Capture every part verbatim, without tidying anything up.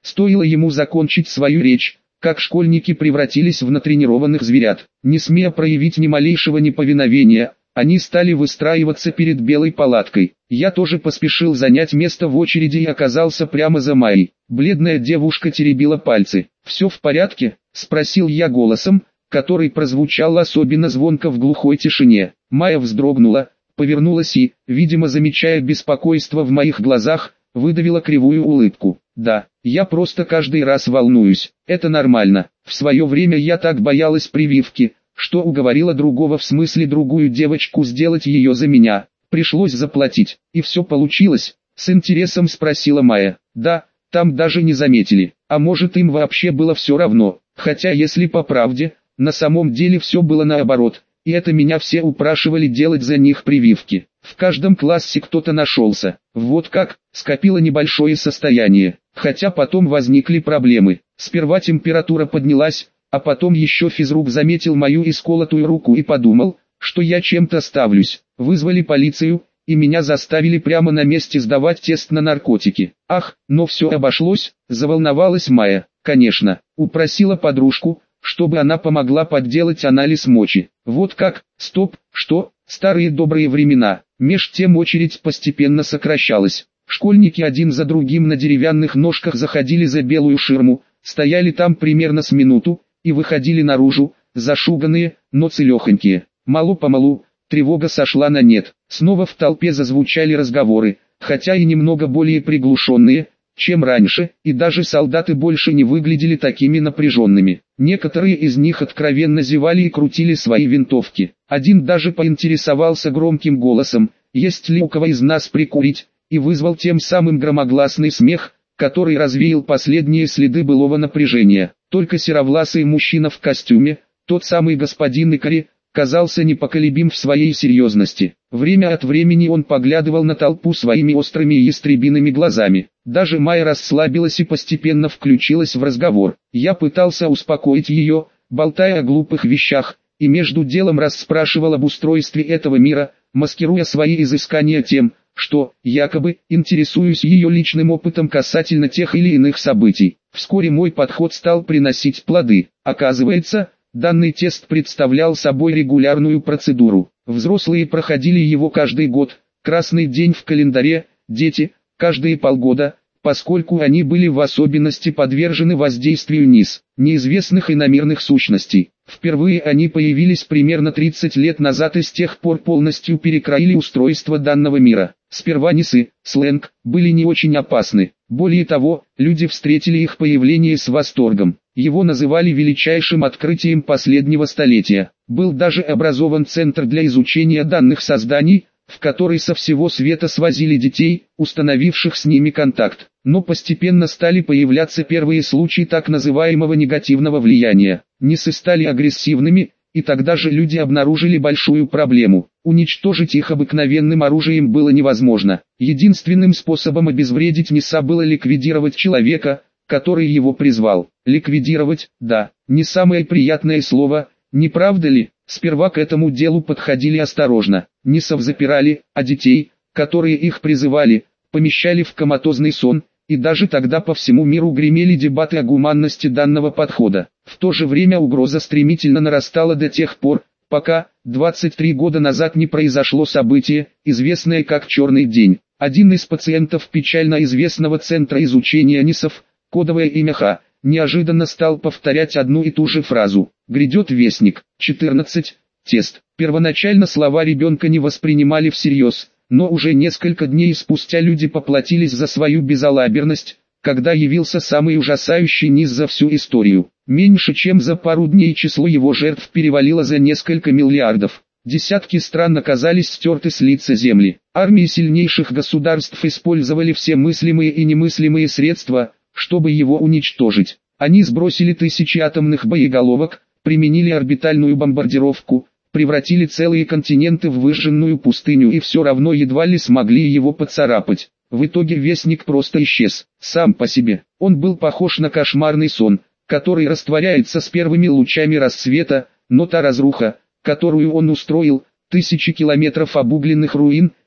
Стоило ему закончить свою речь, как школьники превратились в натренированных зверят. Не смея проявить ни малейшего неповиновения, они стали выстраиваться перед белой палаткой. Я тоже поспешил занять место в очереди и оказался прямо за Майей. Бледная девушка теребила пальцы. «Все в порядке?» – спросил я голосом, который прозвучал особенно звонко в глухой тишине. Майя вздрогнула, повернулась и, видимо замечая беспокойство в моих глазах, выдавила кривую улыбку. «Да, я просто каждый раз волнуюсь, это нормально. В свое время я так боялась прививки, что уговорила другого, в смысле другую девочку, сделать ее за меня. Пришлось заплатить, и все получилось?» — с интересом спросила Майя. «Да, там даже не заметили, а может им вообще было все равно, хотя если по правде, на самом деле все было наоборот, и это меня все упрашивали делать за них прививки. В каждом классе кто-то нашелся, вот как, скопило небольшое состояние, хотя потом возникли проблемы. Сперва температура поднялась, а потом еще физрук заметил мою исколотую руку и подумал, что я чем-то ставлюсь. Вызвали полицию, и меня заставили прямо на месте сдавать тест на наркотики. Ах, но все обошлось, заволновалась Майя. Конечно, упросила подружку, чтобы она помогла подделать анализ мочи. Вот как, стоп, что, старые добрые времена. Меж тем очередь постепенно сокращалась. Школьники один за другим на деревянных ножках заходили за белую ширму, стояли там примерно с минуту, и выходили наружу, зашуганные, но целехонькие. Мало-помалу, тревога сошла на нет. Снова в толпе зазвучали разговоры, хотя и немного более приглушенные, чем раньше, и даже солдаты больше не выглядели такими напряженными. Некоторые из них откровенно зевали и крутили свои винтовки. Один даже поинтересовался громким голосом, есть ли у кого из нас прикурить, и вызвал тем самым громогласный смех, который развеял последние следы былого напряжения. Только серовласый мужчина в костюме, тот самый господин Икари, казался непоколебим в своей серьезности. Время от времени он поглядывал на толпу своими острыми и ястребиными глазами. Даже Майя расслабилась и постепенно включилась в разговор. Я пытался успокоить ее, болтая о глупых вещах, и между делом расспрашивал об устройстве этого мира, маскируя свои изыскания тем, что, якобы, интересуюсь ее личным опытом касательно тех или иных событий. Вскоре мой подход стал приносить плоды. Оказывается, данный тест представлял собой регулярную процедуру. Взрослые проходили его каждый год, красный день в календаре, дети – каждые полгода, поскольку они были в особенности подвержены воздействию низ, неизвестных иномирных сущностей. Впервые они появились примерно тридцать лет назад и с тех пор полностью перекроили устройство данного мира. Сперва нисы, сленг, были не очень опасны. Более того, люди встретили их появление с восторгом. Его называли величайшим открытием последнего столетия. Был даже образован центр для изучения данных созданий, в который со всего света свозили детей, установивших с ними контакт. Но постепенно стали появляться первые случаи так называемого негативного влияния. Нисы стали агрессивными, и тогда же люди обнаружили большую проблему. Уничтожить их обыкновенным оружием было невозможно. Единственным способом обезвредить Ниса было ликвидировать человека, который его призвал. Ликвидировать, да, не самое приятное слово, не правда ли? Сперва к этому делу подходили осторожно. Нисов запирали, а детей, которые их призывали, помещали в коматозный сон, и даже тогда по всему миру гремели дебаты о гуманности данного подхода. В то же время угроза стремительно нарастала до тех пор, пока, двадцать три года назад, не произошло событие, известное как «Черный день». Один из пациентов печально известного центра изучения Нисов, кодовое имя Ха, неожиданно стал повторять одну и ту же фразу. «Грядет вестник». четырнадцать. Тест. Первоначально слова ребенка не воспринимали всерьез, но уже несколько дней спустя люди поплатились за свою безалаберность, когда явился самый ужасающий низ за всю историю. Меньше чем за пару дней число его жертв перевалило за несколько миллиардов. Десятки стран оказались стерты с лица земли. Армии сильнейших государств использовали все мыслимые и немыслимые средства, чтобы его уничтожить. Они сбросили тысячи атомных боеголовок, применили орбитальную бомбардировку, превратили целые континенты в выжженную пустыню и все равно едва ли смогли его поцарапать. В итоге вестник просто исчез, сам по себе. Он был похож на кошмарный сон, который растворяется с первыми лучами рассвета, но та разруха, которую он устроил, тысячи километров обугленных руин,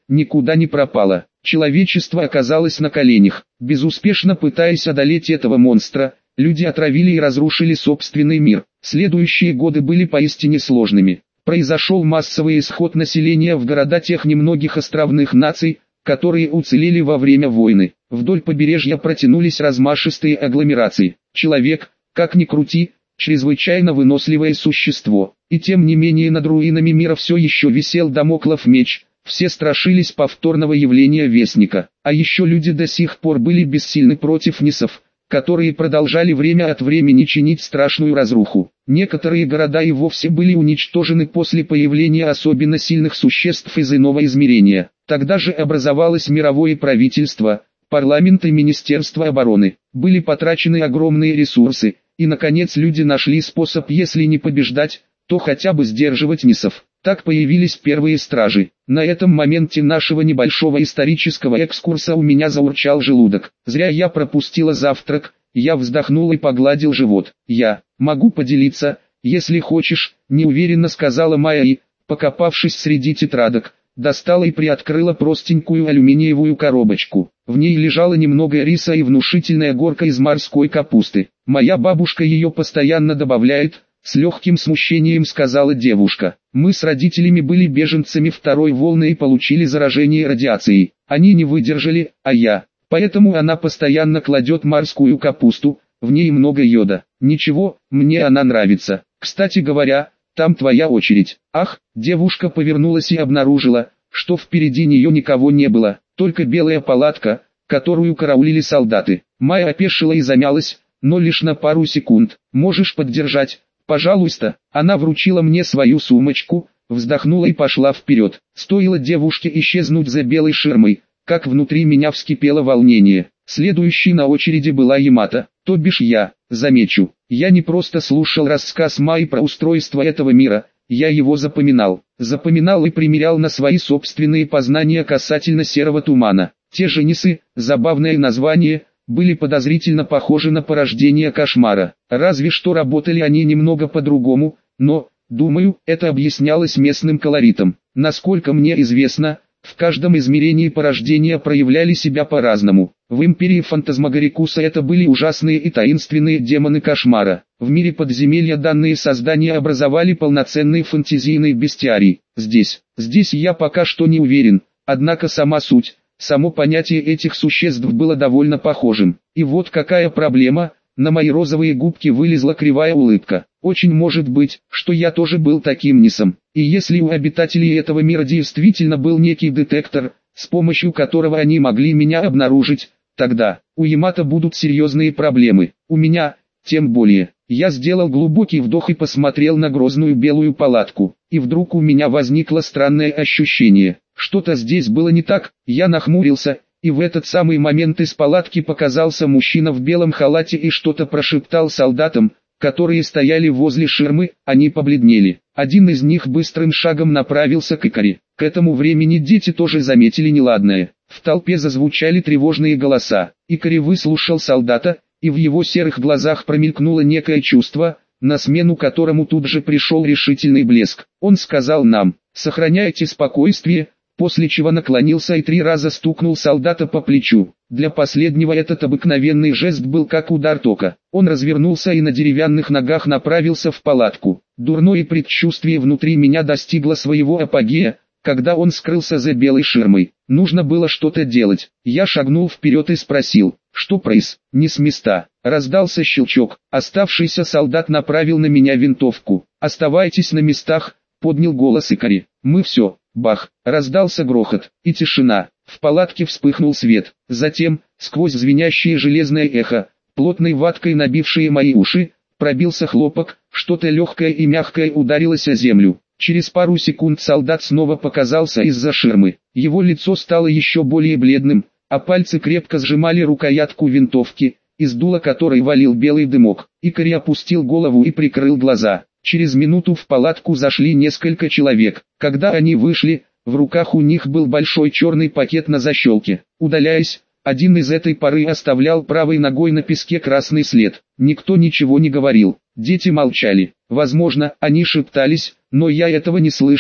никуда не пропала. Человечество оказалось на коленях. Безуспешно пытаясь одолеть этого монстра, люди отравили и разрушили собственный мир. Следующие годы были поистине сложными. Произошел массовый исход населения в города тех немногих островных наций, которые уцелели во время войны. Вдоль побережья протянулись размашистые агломерации. Человек, как ни крути, чрезвычайно выносливое существо. И тем не менее над руинами мира все еще висел дамоклов меч. Все страшились повторного явления Вестника. А еще люди до сих пор были бессильны против нисов, которые продолжали время от времени чинить страшную разруху. Некоторые города и вовсе были уничтожены после появления особенно сильных существ из иного измерения. Тогда же образовалось мировое правительство, парламент и Министерство обороны. Были потрачены огромные ресурсы, и наконец люди нашли способ, если не побеждать, то хотя бы сдерживать нисов. Так появились первые стражи. На этом моменте нашего небольшого исторического экскурса у меня заурчал желудок. Зря я пропустила завтрак. Я вздохнул и погладил живот. «Я могу поделиться, если хочешь», — неуверенно сказала Майя и, покопавшись среди тетрадок, достала и приоткрыла простенькую алюминиевую коробочку. В ней лежало немного риса и внушительная горка из морской капусты. «Моя бабушка ее постоянно добавляет», — с легким смущением сказала девушка. «Мы с родителями были беженцами второй волны и получили заражение радиацией. Они не выдержали, а я. Поэтому она постоянно кладет морскую капусту, в ней много йода. Ничего, мне она нравится. Кстати говоря, там твоя очередь». Ах, девушка повернулась и обнаружила, что впереди нее никого не было, только белая палатка, которую караулили солдаты. Майя опешила и замялась, но лишь на пару секунд. «Можешь поддержать, пожалуйста?» Она вручила мне свою сумочку, вздохнула и пошла вперед. Стоило девушке исчезнуть за белой ширмой, как внутри меня вскипело волнение. Следующей на очереди была Ямато, то бишь я. Замечу, я не просто слушал рассказ Майи про устройство этого мира, я его запоминал. Запоминал и примерял на свои собственные познания касательно серого тумана. Те же нисы, забавное название, были подозрительно похожи на порождение кошмара. Разве что работали они немного по-другому, но, думаю, это объяснялось местным колоритом. Насколько мне известно, в каждом измерении порождения проявляли себя по-разному. В империи Фантазмагорикуса это были ужасные и таинственные демоны кошмара. В мире подземелья данные создания образовали полноценный фантазийный бестиарий. Здесь, здесь я пока что не уверен, однако сама суть, само понятие этих существ было довольно похожим. И вот какая проблема, на мои розовые губки вылезла кривая улыбка. Очень может быть, что я тоже был таким нисом. И если у обитателей этого мира действительно был некий детектор, с помощью которого они могли меня обнаружить, тогда у Ямато будут серьезные проблемы. У меня, тем более. Я сделал глубокий вдох и посмотрел на грозную белую палатку. И вдруг у меня возникло странное ощущение. Что-то здесь было не так. Я нахмурился, и в этот самый момент из палатки показался мужчина в белом халате и что-то прошептал солдатам, которые стояли возле ширмы. Они побледнели. Один из них быстрым шагом направился к Икари. К этому времени дети тоже заметили неладное. В толпе зазвучали тревожные голоса. Икари выслушал солдата, и в его серых глазах промелькнуло некое чувство, на смену которому тут же пришел решительный блеск. Он сказал нам: «Сохраняйте спокойствие», после чего наклонился и три раза стукнул солдата по плечу. Для последнего этот обыкновенный жест был как удар тока. Он развернулся и на деревянных ногах направился в палатку. Дурное предчувствие внутри меня достигло своего апогея, когда он скрылся за белой ширмой. Нужно было что-то делать. Я шагнул вперед и спросил: «Что проис?» «Не с места». Раздался щелчок. Оставшийся солдат направил на меня винтовку. «Оставайтесь на местах», — поднял голос Икари. «Мы все». Бах! Раздался грохот, и тишина. В палатке вспыхнул свет. Затем, сквозь звенящее железное эхо, плотной ваткой набившие мои уши, пробился хлопок, что-то легкое и мягкое ударилось о землю. Через пару секунд солдат снова показался из-за ширмы. Его лицо стало еще более бледным, а пальцы крепко сжимали рукоятку винтовки, из дула которой валил белый дымок. Икари опустил голову и прикрыл глаза. Через минуту в палатку зашли несколько человек. Когда они вышли, в руках у них был большой черный пакет на защелке. Удаляясь, один из этой поры оставлял правой ногой на песке красный след. Никто ничего не говорил. Дети молчали. Возможно, они шептались, но я этого не слышал.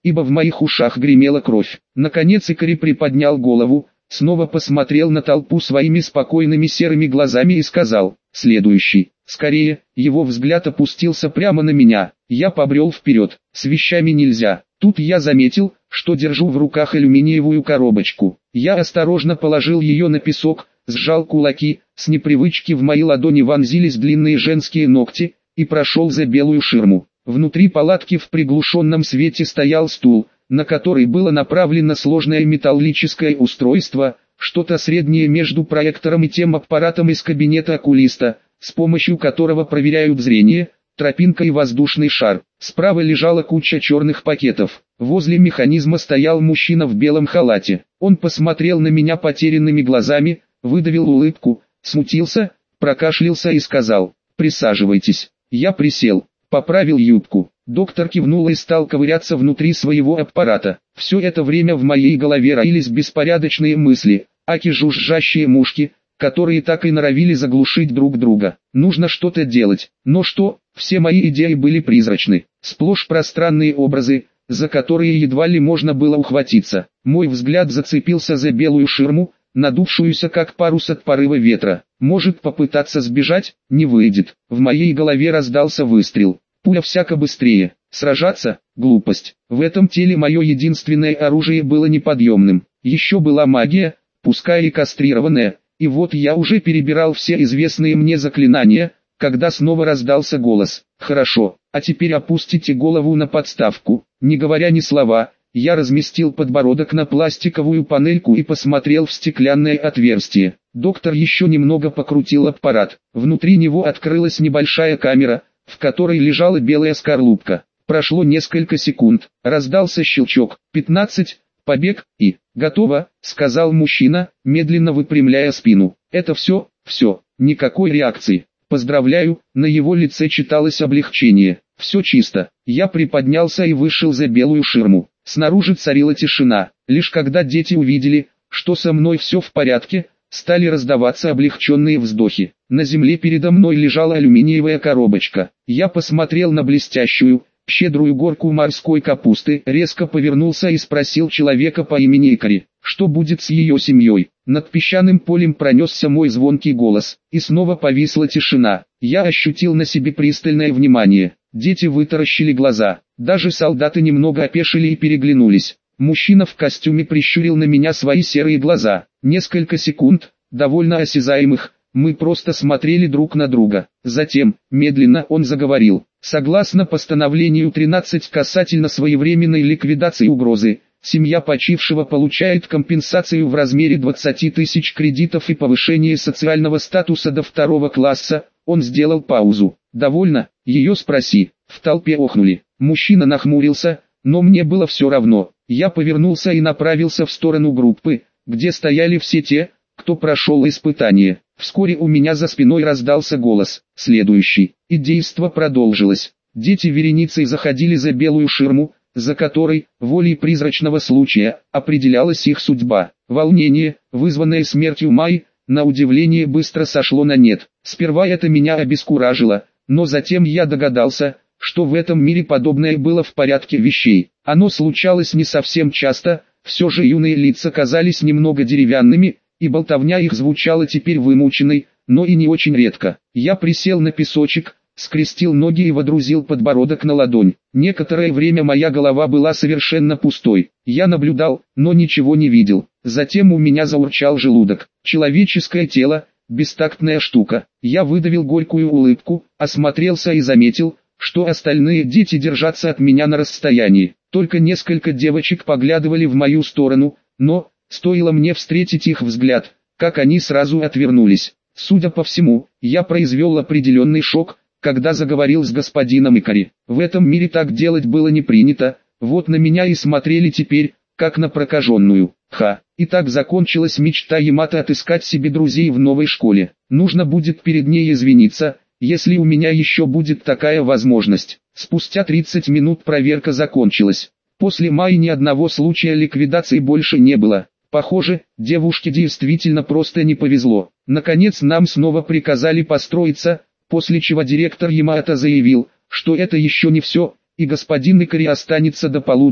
ибо в моих ушах гремела кровь. Наконец Икари приподнял голову, снова посмотрел на толпу своими спокойными серыми глазами и сказал: «Следующий». Скорее, его взгляд опустился прямо на меня. Я побрел вперед. С вещами нельзя. Тут я заметил, что держу в руках алюминиевую коробочку. Я осторожно положил ее на песок, сжал кулаки, с непривычки в мои ладони вонзились длинные женские ногти, и прошел за белую ширму. Внутри палатки в приглушенном свете стоял стул, на который было направлено сложное металлическое устройство, что-то среднее между проектором и тем аппаратом из кабинета окулиста, с помощью которого проверяют зрение, тропинка и воздушный шар. Справа лежала куча черных пакетов. Возле механизма стоял мужчина в белом халате. Он посмотрел на меня потерянными глазами, выдавил улыбку, смутился, прокашлялся и сказал: «Присаживайтесь». Я присел, поправил юбку. Доктор кивнул и стал ковыряться внутри своего аппарата. Все это время в моей голове роились беспорядочные мысли, аки жужжащие мушки, которые так и норовили заглушить друг друга. Нужно что-то делать. Но что? Все мои идеи были призрачны. Сплошь пространные образы, за которые едва ли можно было ухватиться. Мой взгляд зацепился за белую ширму, надувшуюся как парус от порыва ветра. Может попытаться сбежать? Не выйдет. В моей голове раздался выстрел. Пуля всяко быстрее. Сражаться? Глупость. В этом теле мое единственное оружие было неподъемным. Еще была магия, пускай и кастрированная, и вот я уже перебирал все известные мне заклинания, когда снова раздался голос: «Хорошо, а теперь опустите голову на подставку». Не говоря ни слова, я разместил подбородок на пластиковую панельку и посмотрел в стеклянное отверстие. Доктор еще немного покрутил аппарат. Внутри него открылась небольшая камера, в которой лежала белая скорлупка. Прошло несколько секунд, раздался щелчок. «Пятнадцать, побег, и...» «Готово», — сказал мужчина, медленно выпрямляя спину. «Это все, все, никакой реакции. Поздравляю», на его лице читалось облегчение. «Все чисто». Я приподнялся и вышел за белую ширму. Снаружи царила тишина. Лишь когда дети увидели, что со мной все в порядке, стали раздаваться облегченные вздохи. На земле передо мной лежала алюминиевая коробочка. Я посмотрел на блестящую, щедрую горку морской капусты, резко повернулся и спросил человека по имени Икари, что будет с ее семьей. Над песчаным полем пронесся мой звонкий голос, и снова повисла тишина. Я ощутил на себе пристальное внимание. Дети вытаращили глаза, даже солдаты немного опешили и переглянулись. Мужчина в костюме прищурил на меня свои серые глаза. Несколько секунд, довольно осязаемых, мы просто смотрели друг на друга. Затем, медленно он заговорил. Согласно постановлению тринадцать касательно своевременной ликвидации угрозы, семья почившего получает компенсацию в размере двадцати тысяч кредитов и повышение социального статуса до второго класса. Он сделал паузу. «Довольно? Ее спроси». В толпе охнули. Мужчина нахмурился, но мне было все равно. Я повернулся и направился в сторону группы, где стояли все те, кто прошел испытание. Вскоре у меня за спиной раздался голос: «Следующий». И действо продолжилось. Дети вереницей заходили за белую ширму, за которой, волей призрачного случая, определялась их судьба. Волнение, вызванное смертью Майи, на удивление быстро сошло на нет. Сперва это меня обескуражило, но затем я догадался, что в этом мире подобное было в порядке вещей. Оно случалось не совсем часто, все же юные лица казались немного деревянными, и болтовня их звучала теперь вымученной, но и не очень редко. Я присел на песочек, скрестил ноги и водрузил подбородок на ладонь. Некоторое время моя голова была совершенно пустой. Я наблюдал, но ничего не видел. Затем у меня заурчал желудок. Человеческое тело – бестактная штука. Я выдавил горькую улыбку, осмотрелся и заметил, что остальные дети держатся от меня на расстоянии. Только несколько девочек поглядывали в мою сторону, но, стоило мне встретить их взгляд, как они сразу отвернулись. Судя по всему, я произвел определенный шок, когда заговорил с господином Икари. В этом мире так делать было не принято, вот на меня и смотрели теперь, как на прокаженную. Ха, и так закончилась мечта Ямато отыскать себе друзей в новой школе. Нужно будет перед ней извиниться, если у меня еще будет такая возможность. Спустя тридцать минут проверка закончилась. После Майи ни одного случая ликвидации больше не было. Похоже, девушке действительно просто не повезло. Наконец нам снова приказали построиться, после чего директор Ямато заявил, что это еще не все, и господин Икари останется до полудня,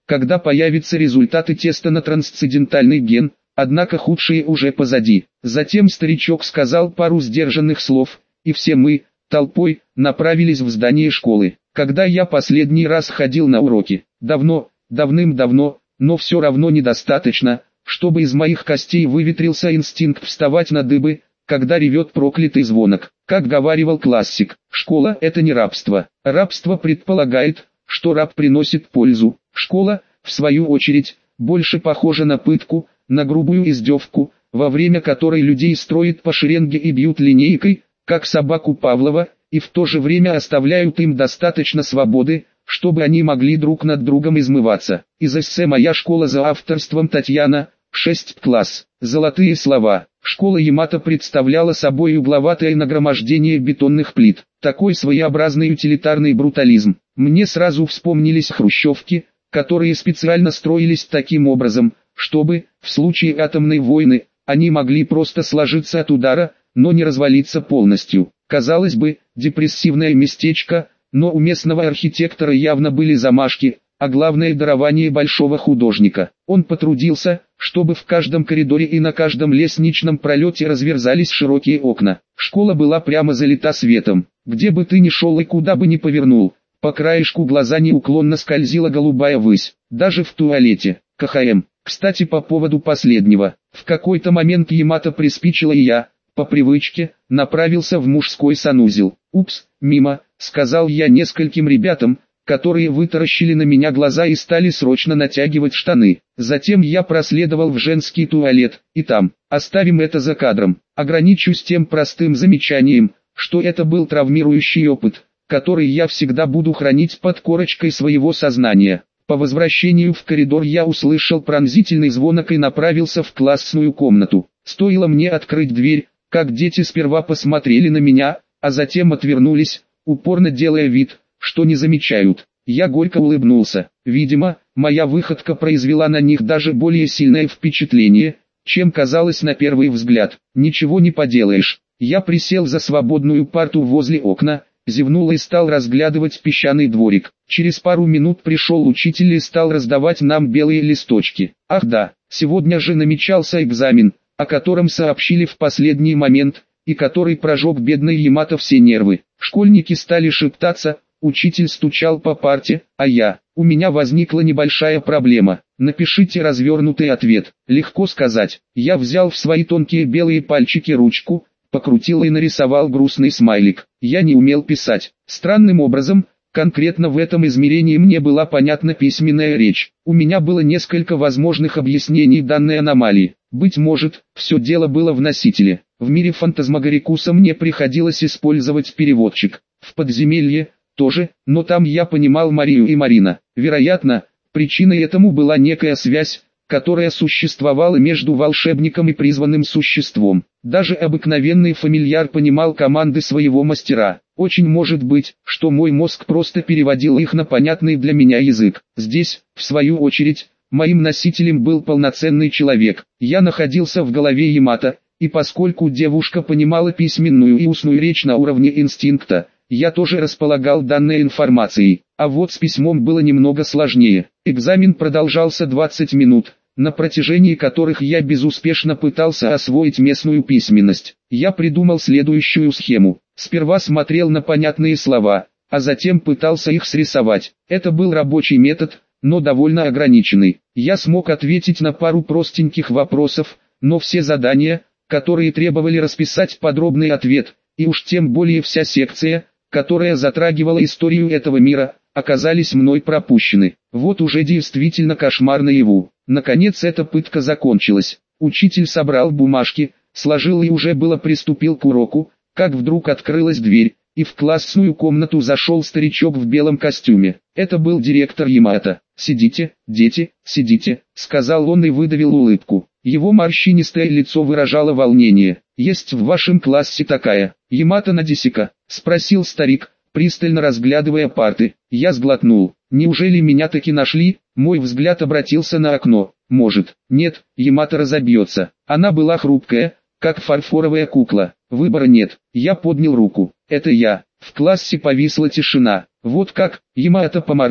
когда появятся результаты теста на трансцендентальный ген, однако худшее уже позади. Затем старичок сказал пару сдержанных слов, и все мы, толпой, направились в здание школы. Когда я последний раз ходил на уроки? Давно, давным-давно, но все равно недостаточно, чтобы из моих костей выветрился инстинкт вставать на дыбы, когда ревет проклятый звонок. Как говаривал классик, школа – это не рабство. Рабство предполагает, что раб приносит пользу. Школа, в свою очередь, больше похожа на пытку, на грубую издевку, во время которой людей строят по шеренге и бьют линейкой, как собаку Павлова, и в то же время оставляют им достаточно свободы, чтобы они могли друг над другом измываться. Из эссе «Моя школа» за авторством Татьяна, шестой класс. Золотые слова. Школа Ямато представляла собой угловатое нагромождение бетонных плит. Такой своеобразный утилитарный брутализм. Мне сразу вспомнились хрущевки, которые специально строились таким образом, чтобы, в случае атомной войны, они могли просто сложиться от удара, но не развалиться полностью. Казалось бы, депрессивное местечко, но у местного архитектора явно были замашки, а главное дарование большого художника. Он потрудился, чтобы в каждом коридоре и на каждом лестничном пролете разверзались широкие окна. Школа была прямо залита светом. Где бы ты ни шел и куда бы ни повернул, по краешку глаза неуклонно скользила голубая высь. Даже в туалете. КХМ. Кстати, по поводу последнего. В какой-то момент Ямато приспичило, и я, по привычке, направился в мужской санузел. «Упс, мимо», — сказал я нескольким ребятам, которые вытаращили на меня глаза и стали срочно натягивать штаны. Затем я проследовал в женский туалет, и там, оставим это за кадром, ограничусь тем простым замечанием, что это был травмирующий опыт, который я всегда буду хранить под корочкой своего сознания. По возвращению в коридор я услышал пронзительный звонок и направился в классную комнату. Стоило мне открыть дверь, как дети сперва посмотрели на меня, а затем отвернулись, упорно делая вид, что не замечают. Я горько улыбнулся. Видимо, моя выходка произвела на них даже более сильное впечатление, чем казалось на первый взгляд. Ничего не поделаешь. Я присел за свободную парту возле окна, зевнул и стал разглядывать песчаный дворик. Через пару минут пришел учитель и стал раздавать нам белые листочки. Ах да, сегодня же намечался экзамен, о котором сообщили в последний момент, и который прожег бедный Ямато все нервы. Школьники стали шептаться, учитель стучал по парте, а я, у меня возникла небольшая проблема. Напишите развернутый ответ. Легко сказать. Я взял в свои тонкие белые пальчики ручку, покрутил и нарисовал грустный смайлик. Я не умел писать. Странным образом, конкретно в этом измерении мне была понятна письменная речь. У меня было несколько возможных объяснений данной аномалии. Быть может, все дело было в носителе. В мире фантазмагорикуса мне приходилось использовать переводчик. В подземелье тоже, но там я понимал Марию и Марина. Вероятно, причиной этому была некая связь, которая существовала между волшебником и призванным существом. Даже обыкновенный фамильяр понимал команды своего мастера. Очень может быть, что мой мозг просто переводил их на понятный для меня язык. Здесь, в свою очередь, моим носителем был полноценный человек. Я находился в голове Ямато, и поскольку девушка понимала письменную и устную речь на уровне инстинкта, я тоже располагал данной информацией. А вот с письмом было немного сложнее. Экзамен продолжался двадцать минут, на протяжении которых я безуспешно пытался освоить местную письменность. Я придумал следующую схему. Сперва смотрел на понятные слова, а затем пытался их срисовать. Это был рабочий метод, но довольно ограниченный. Я смог ответить на пару простеньких вопросов, но все задания, которые требовали расписать подробный ответ, и уж тем более вся секция, которая затрагивала историю этого мира, оказались мной пропущены. Вот уже действительно кошмар наяву. Наконец эта пытка закончилась. Учитель собрал бумажки, сложил и уже было приступил к уроку, как вдруг открылась дверь, и в классную комнату зашел старичок в белом костюме. Это был директор Ямато. «Сидите, дети, сидите», — сказал он и выдавил улыбку. Его морщинистое лицо выражало волнение. «Есть в вашем классе такая, Ямато Надесика?» — спросил старик, пристально разглядывая парты. Я сглотнул. «Неужели меня таки нашли?» Мой взгляд обратился на окно. «Может, нет, Ямато разобьется». Она была хрупкая, как фарфоровая кукла. Выбора нет. Я поднял руку. «Это я». В классе повисла тишина. «Вот как?» Ямато поморгал.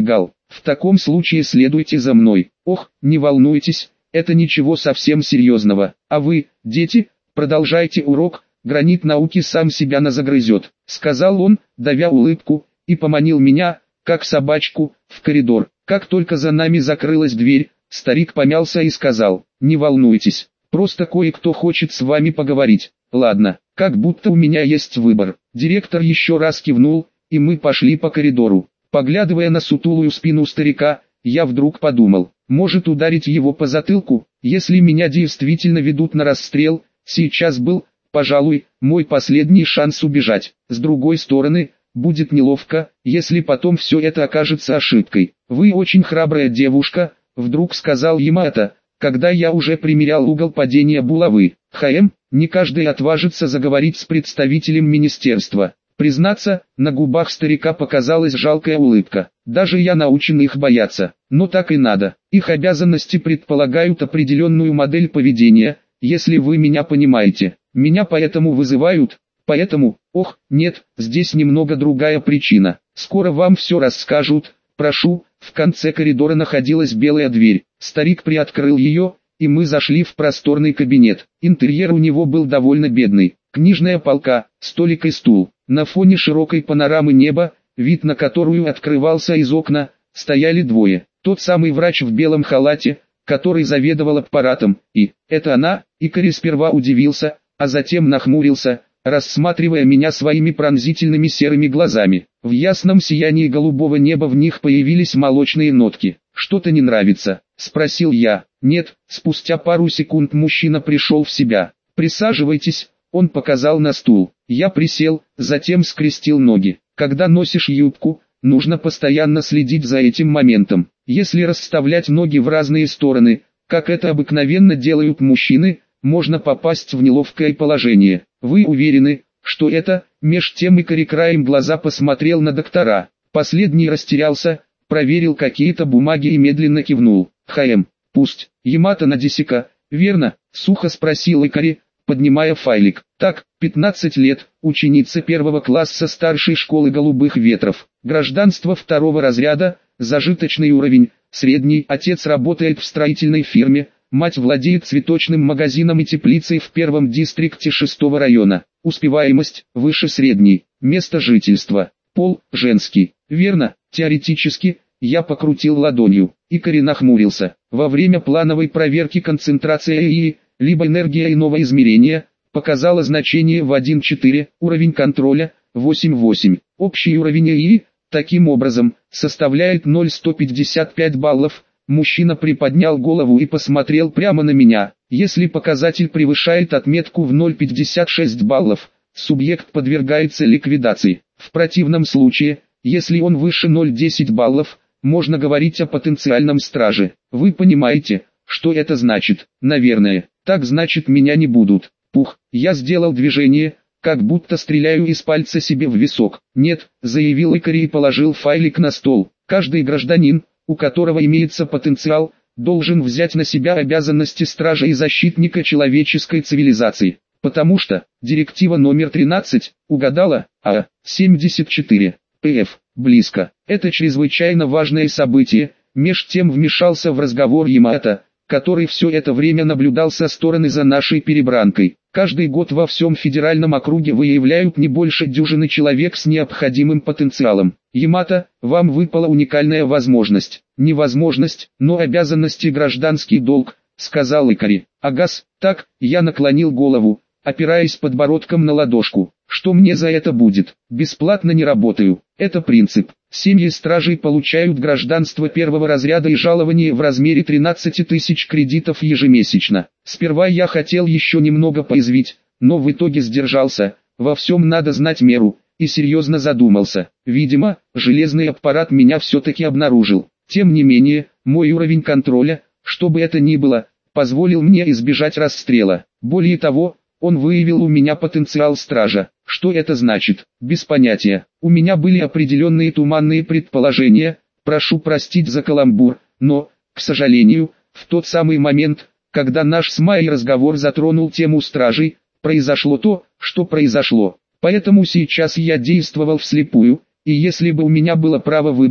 В таком случае следуйте за мной. Ох, не волнуйтесь, это ничего совсем серьезного. А вы, дети, продолжайте урок, гранит науки сам себя назагрызет, сказал он, давя улыбку, и поманил меня, как собачку, в коридор. Как только за нами закрылась дверь, старик помялся и сказал: не волнуйтесь, просто кое-кто хочет с вами поговорить. Ладно, как будто у меня есть выбор. Директор еще раз кивнул, и мы пошли по коридору. Поглядывая на сутулую спину старика, я вдруг подумал, может ударить его по затылку, если меня действительно ведут на расстрел. Сейчас был, пожалуй, мой последний шанс убежать. С другой стороны, будет неловко, если потом все это окажется ошибкой. Вы очень храбрая девушка, вдруг сказал Ямато, когда я уже примерял угол падения булавы. Хм, не каждый отважится заговорить с представителем министерства. Признаться, на губах старика показалась жалкая улыбка. Даже я научен их бояться, но так и надо. Их обязанности предполагают определенную модель поведения, если вы меня понимаете. Меня поэтому вызывают, поэтому, ох, нет, здесь немного другая причина. Скоро вам все расскажут, прошу. В конце коридора находилась белая дверь. Старик приоткрыл ее, и мы зашли в просторный кабинет. Интерьер у него был довольно бедный. Книжная полка, столик и стул. На фоне широкой панорамы неба, вид на которую открывался из окна, стояли двое. Тот самый врач в белом халате, который заведовал аппаратом, и «это она?» Икари сперва удивился, а затем нахмурился, рассматривая меня своими пронзительными серыми глазами. В ясном сиянии голубого неба в них появились молочные нотки. «Что-то не нравится?» – спросил я. «Нет». Спустя пару секунд мужчина пришел в себя. «Присаживайтесь», – он показал на стул. Я присел, затем скрестил ноги. Когда носишь юбку, нужно постоянно следить за этим моментом. Если расставлять ноги в разные стороны, как это обыкновенно делают мужчины, можно попасть в неловкое положение. Вы уверены, что это? Меж тем Икари краем глаза посмотрел на доктора. Последний растерялся, проверил какие-то бумаги и медленно кивнул. «Хм, пусть. Ямато Надесика, верно?» — сухо спросил Икари, поднимая файлик. «Так, пятнадцать лет, ученица первого класса старшей школы голубых ветров. Гражданство второго разряда, зажиточный уровень, средний. Отец работает в строительной фирме, мать владеет цветочным магазином и теплицей в первом дистрикте шестого района. Успеваемость выше средней. Место жительства. Пол женский. Верно, теоретически». Я покрутил ладонью. Икари нахмурился. Во время плановой проверки концентрация ИИ, либо энергия иного измерения, показала значение в один целых четыре, уровень контроля восемь целых восемь. Общий уровень ИИ, таким образом, составляет ноль целых сто пятьдесят пять баллов. Мужчина приподнял голову и посмотрел прямо на меня. Если показатель превышает отметку в ноль целых пятьдесят шесть баллов, субъект подвергается ликвидации. В противном случае, если он выше ноль целых десять баллов, можно говорить о потенциальном страже. Вы понимаете, что это значит? Наверное. Так значит, меня не будут. Пух, я сделал движение, как будто стреляю из пальца себе в висок. Нет, заявил Икари и положил файлик на стол. Каждый гражданин, у которого имеется потенциал, должен взять на себя обязанности стража и защитника человеческой цивилизации. Потому что, директива номер тринадцать, угадала, а, семьдесят четыре. ПФ, близко. Это чрезвычайно важное событие. Меж тем вмешался в разговор Ямато, который все это время наблюдал со стороны за нашей перебранкой. Каждый год во всем федеральном округе выявляют не больше дюжины человек с необходимым потенциалом. Ямато, вам выпала уникальная возможность. Не возможность, но обязанность и гражданский долг, сказал Икари. Агас, так, я наклонил голову, опираясь подбородком на ладошку. Что мне за это будет? Бесплатно не работаю. Это принцип. Семьи стражей получают гражданство первого разряда и жалование в размере тринадцати тысяч кредитов ежемесячно. Сперва я хотел еще немного поязвить, но в итоге сдержался. Во всем надо знать меру, и серьезно задумался. Видимо, железный аппарат меня все-таки обнаружил. Тем не менее, мой уровень контроля, что бы это ни было, позволил мне избежать расстрела. Более того, он выявил у меня потенциал стража. Что это значит? Без понятия. У меня были определенные туманные предположения, прошу простить за каламбур, но, к сожалению, в тот самый момент, когда наш с Майей разговор затронул тему стражей, произошло то, что произошло. Поэтому сейчас я действовал вслепую, и если бы у меня было право выбора,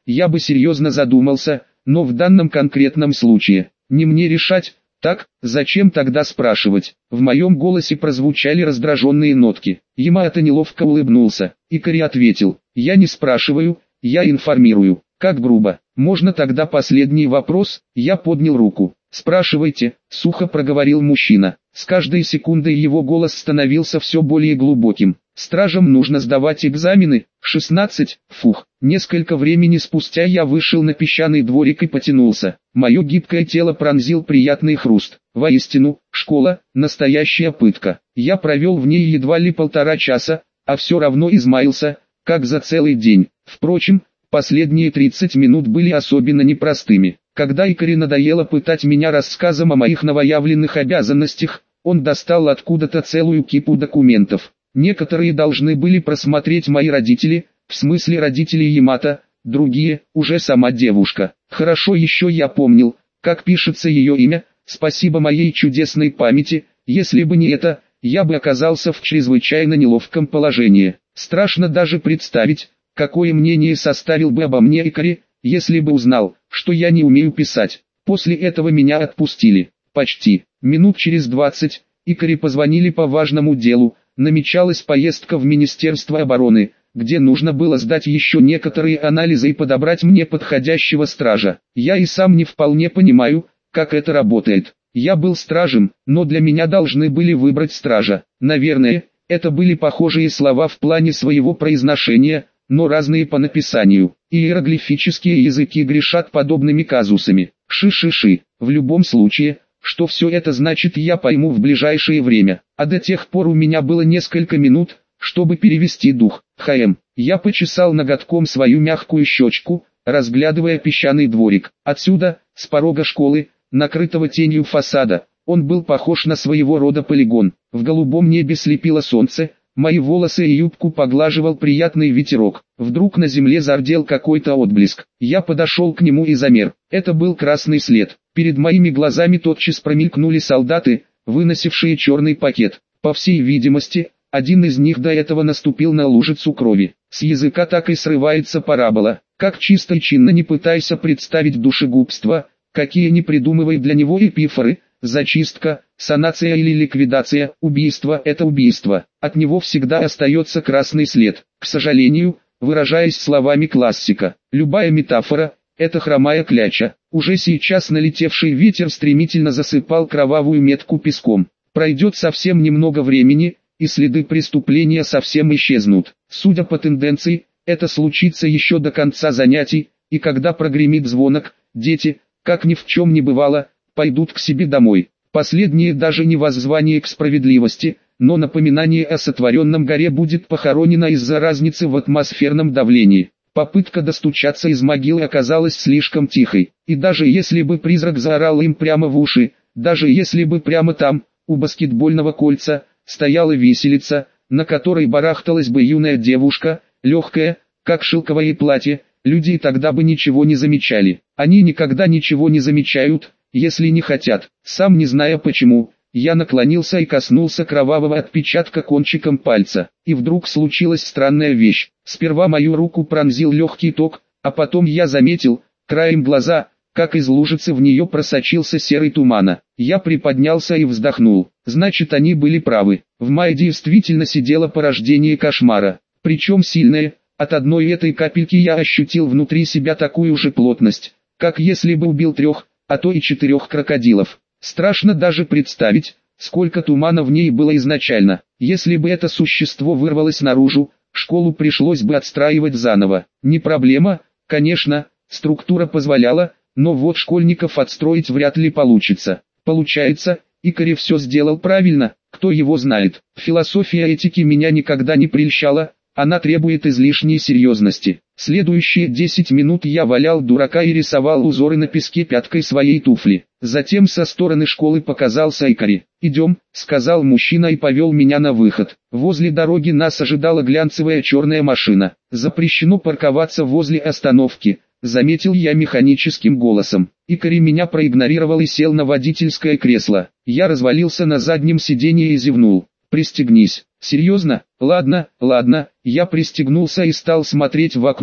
я бы серьезно задумался, но в данном конкретном случае, не мне решать. Так, зачем тогда спрашивать? В моем голосе прозвучали раздраженные нотки. Ямато неловко улыбнулся. Икари ответил: я не спрашиваю, я информирую. Как грубо. Можно тогда последний вопрос? Я поднял руку. Спрашивайте, сухо проговорил мужчина. С каждой секундой его голос становился все более глубоким. Стражам нужно сдавать экзамены. шестнадцать, фух. Несколько времени спустя я вышел на песчаный дворик и потянулся. Мое гибкое тело пронзил приятный хруст. Воистину, школа – настоящая пытка. Я провел в ней едва ли полтора часа, а все равно измаился, как за целый день. Впрочем, последние тридцать минут были особенно непростыми. Когда Икари надоело пытать меня рассказом о моих новоявленных обязанностях, он достал откуда-то целую кипу документов. Некоторые должны были просмотреть мои родители, в смысле родители Ямато, другие – уже сама девушка. Хорошо еще я помнил, как пишется ее имя, спасибо моей чудесной памяти, если бы не это, я бы оказался в чрезвычайно неловком положении. Страшно даже представить, какое мнение составил бы обо мне Икари, если бы узнал, что я не умею писать. После этого меня отпустили. Почти. Минут через двадцать, Икари позвонили по важному делу. Намечалась поездка в Министерство обороны, где нужно было сдать еще некоторые анализы и подобрать мне подходящего стража. Я и сам не вполне понимаю, как это работает. Я был стражем, но для меня должны были выбрать стража. Наверное, это были похожие слова в плане своего произношения, но разные по написанию. Иероглифические языки грешат подобными казусами. Ши-ши-ши. В любом случае, что все это значит, я пойму в ближайшее время. А до тех пор у меня было несколько минут, чтобы перевести дух. Хм. Я почесал ноготком свою мягкую щечку, разглядывая песчаный дворик. Отсюда, с порога школы, накрытого тенью фасада, он был похож на своего рода полигон. В голубом небе слепило солнце, мои волосы и юбку поглаживал приятный ветерок. Вдруг на земле зардел какой-то отблеск. Я подошел к нему и замер. Это был красный след. Перед моими глазами тотчас промелькнули солдаты, выносившие черный пакет. По всей видимости, один из них до этого наступил на лужицу крови. С языка так и срывается парабола. Как чисто и чинно не пытайся представить душегубство, какие не придумывай для него эпифоры, зачистка, санация или ликвидация, убийство – это убийство. От него всегда остается красный след. К сожалению, выражаясь словами классика, любая метафора – это хромая кляча. Уже сейчас налетевший ветер стремительно засыпал кровавую метку песком. Пройдет совсем немного времени, и следы преступления совсем исчезнут. Судя по тенденции, это случится еще до конца занятий, и когда прогремит звонок, дети, как ни в чем не бывало, пойдут к себе домой. Последнее даже не воззвание к справедливости, но напоминание о сотворенном горе будет похоронено из-за разницы в атмосферном давлении. Попытка достучаться из могилы оказалась слишком тихой, и даже если бы призрак заорал им прямо в уши, даже если бы прямо там, у баскетбольного кольца, стояла виселица, на которой барахталась бы юная девушка, легкая, как шелковое платье, люди тогда бы ничего не замечали. Они никогда ничего не замечают, если не хотят. Сам не зная почему, я наклонился и коснулся кровавого отпечатка кончиком пальца. И вдруг случилась странная вещь. Сперва мою руку пронзил легкий ток, а потом я заметил, краем глаза, как из лужицы в нее просочился серый тумана. Я приподнялся и вздохнул. Значит, они были правы. В мае действительно сидело порождение кошмара. Причем сильное. От одной этой капельки я ощутил внутри себя такую же плотность, как если бы убил трех, а то и четырех крокодилов. Страшно даже представить, сколько тумана в ней было изначально. Если бы это существо вырвалось наружу, школу пришлось бы отстраивать заново. Не проблема, конечно, структура позволяла, но вот школьников отстроить вряд ли получится. Получается, Икари все сделал правильно, кто его знает. Философия этики меня никогда не прельщала, она требует излишней серьезности. Следующие десять минут я валял дурака и рисовал узоры на песке пяткой своей туфли. Затем со стороны школы показался Икари. «Идем», — сказал мужчина и повел меня на выход. Возле дороги нас ожидала глянцевая черная машина. «Запрещено парковаться возле остановки», — заметил я механическим голосом. Икари меня проигнорировал и сел на водительское кресло. Я развалился на заднем сиденье и зевнул. «Пристегнись». «Серьезно? Ладно, ладно». Я пристегнулся и стал смотреть в окно.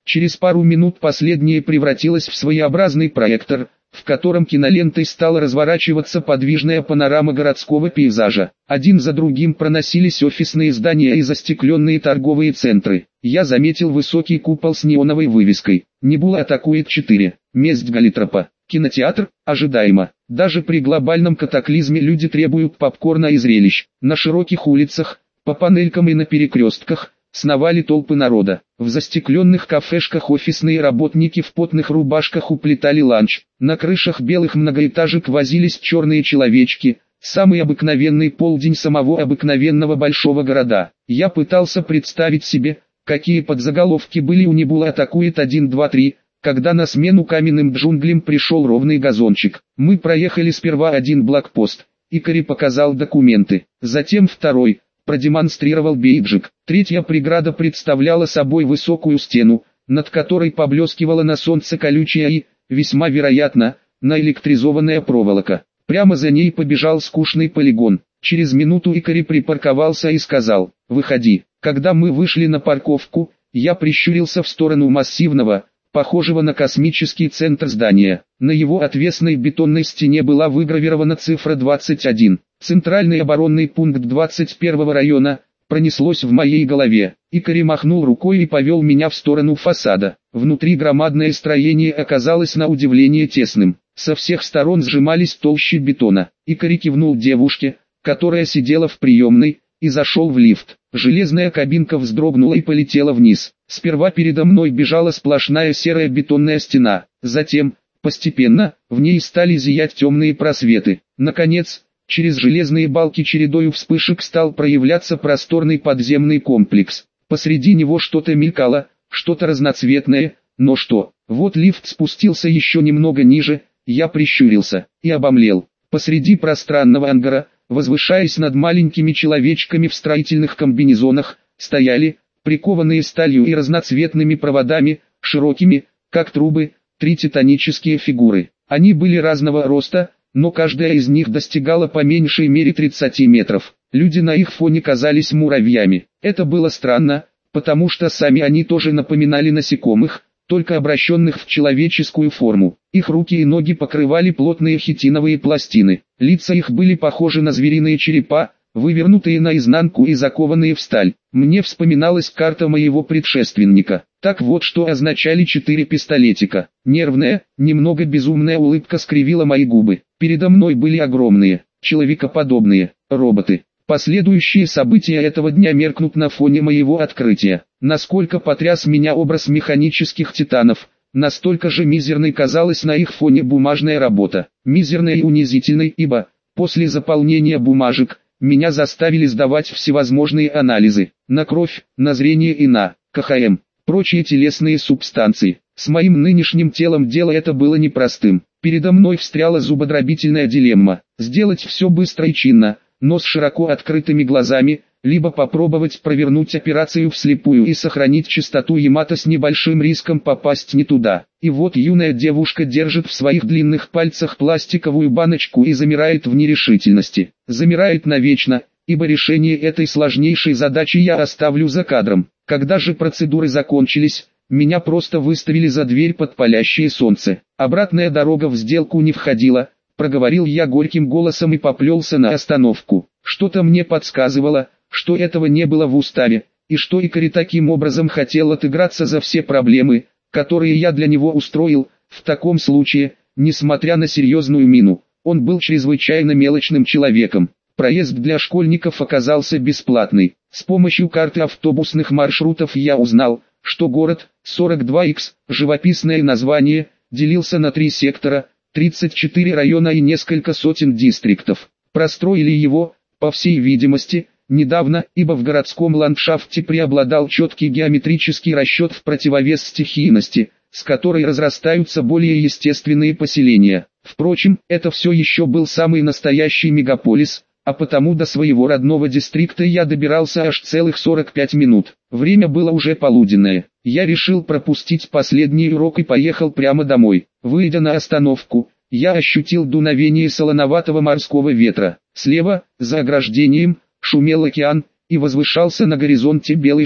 Через пару минут последнее превратилось в своеобразный проектор, в котором кинолентой стала разворачиваться подвижная панорама городского пейзажа. Один за другим проносились офисные здания и застекленные торговые центры. Я заметил высокий купол с неоновой вывеской «Небула атакует четыре. Месть Галлитропа». Кинотеатр, ожидаемо. Даже при глобальном катаклизме люди требуют попкорна и зрелищ. На широких улицах, по панелькам и на перекрестках, сновали толпы народа. В застекленных кафешках офисные работники в потных рубашках уплетали ланч. На крышах белых многоэтажек возились черные человечки. Самый обыкновенный полдень самого обыкновенного большого города. Я пытался представить себе, какие подзаголовки были у «Небула атакует один два три», когда на смену каменным джунглям пришел ровный газончик. Мы проехали сперва один блокпост. Икари показал документы. Затем второй. Продемонстрировал бейджик. Третья преграда представляла собой высокую стену, над которой поблескивала на солнце колючая и, весьма вероятно, наэлектризованная проволока. Прямо за ней побежал скучный полигон. Через минуту Икари припарковался и сказал: «Выходи». Когда мы вышли на парковку, я прищурился в сторону массивного, похожего на космический центр здания. На его отвесной бетонной стене была выгравирована цифра двадцать один. Центральный оборонный пункт двадцать первого района, пронеслось в моей голове. Икари махнул рукой и повел меня в сторону фасада. Внутри громадное строение оказалось на удивление тесным. Со всех сторон сжимались толщи бетона. Икари кивнул девушке, которая сидела в приемной, и зашел в лифт. Железная кабинка вздрогнула и полетела вниз. Сперва передо мной бежала сплошная серая бетонная стена. Затем, постепенно, в ней стали зиять темные просветы. Наконец, через железные балки чередою вспышек стал проявляться просторный подземный комплекс. Посреди него что-то мелькало, что-то разноцветное, но что? Вот лифт спустился еще немного ниже, я прищурился и обомлел. Посреди пространного ангара, возвышаясь над маленькими человечками в строительных комбинезонах, стояли, прикованные сталью и разноцветными проводами, широкими, как трубы, три титанические фигуры. Они были разного роста, но каждая из них достигала по меньшей мере тридцати метров. Люди на их фоне казались муравьями. Это было странно, потому что сами они тоже напоминали насекомых, только обращенных в человеческую форму. Их руки и ноги покрывали плотные хитиновые пластины. Лица их были похожи на звериные черепа, вывернутые наизнанку и закованные в сталь. Мне вспоминалась карта моего предшественника. Так вот что означали четыре пистолетика. Нервная, немного безумная улыбка скривила мои губы. Передо мной были огромные, человекоподобные, роботы. Последующие события этого дня меркнут на фоне моего открытия. Насколько потряс меня образ механических титанов, настолько же мизерной казалась на их фоне бумажная работа. Мизерной и унизительной, ибо, после заполнения бумажек, меня заставили сдавать всевозможные анализы, на кровь, на зрение и на КХМ, прочие телесные субстанции. С моим нынешним телом дело это было непростым. Передо мной встряла зубодробительная дилемма: сделать все быстро и чинно, но с широко открытыми глазами, либо попробовать провернуть операцию вслепую и сохранить чистоту Ямато с небольшим риском попасть не туда. И вот юная девушка держит в своих длинных пальцах пластиковую баночку и замирает в нерешительности. Замирает навечно, ибо решение этой сложнейшей задачи я оставлю за кадром. Когда же процедуры закончились, меня просто выставили за дверь под палящее солнце. Обратная дорога в сделку не входила, проговорил я горьким голосом и поплелся на остановку. Что-то мне подсказывало, что этого не было в уставе, и что Икари таким образом хотел отыграться за все проблемы, которые я для него устроил. В таком случае, несмотря на серьезную мину, он был чрезвычайно мелочным человеком. Проезд для школьников оказался бесплатный. С помощью карты автобусных маршрутов я узнал, что город сорок два икс, живописное название, делился на три сектора, тридцать четыре района и несколько сотен дистриктов. Простроили его, по всей видимости, недавно, ибо в городском ландшафте преобладал четкий геометрический расчет в противовес стихийности, с которой разрастаются более естественные поселения. Впрочем, это все еще был самый настоящий мегаполис, а потому до своего родного дистрикта я добирался аж целых сорок пять минут. Время было уже полуденное. Я решил пропустить последний урок и поехал прямо домой. Выйдя на остановку, я ощутил дуновение солоноватого морского ветра. Слева, за ограждением, шумел океан, и возвышался на горизонте белый шпиль.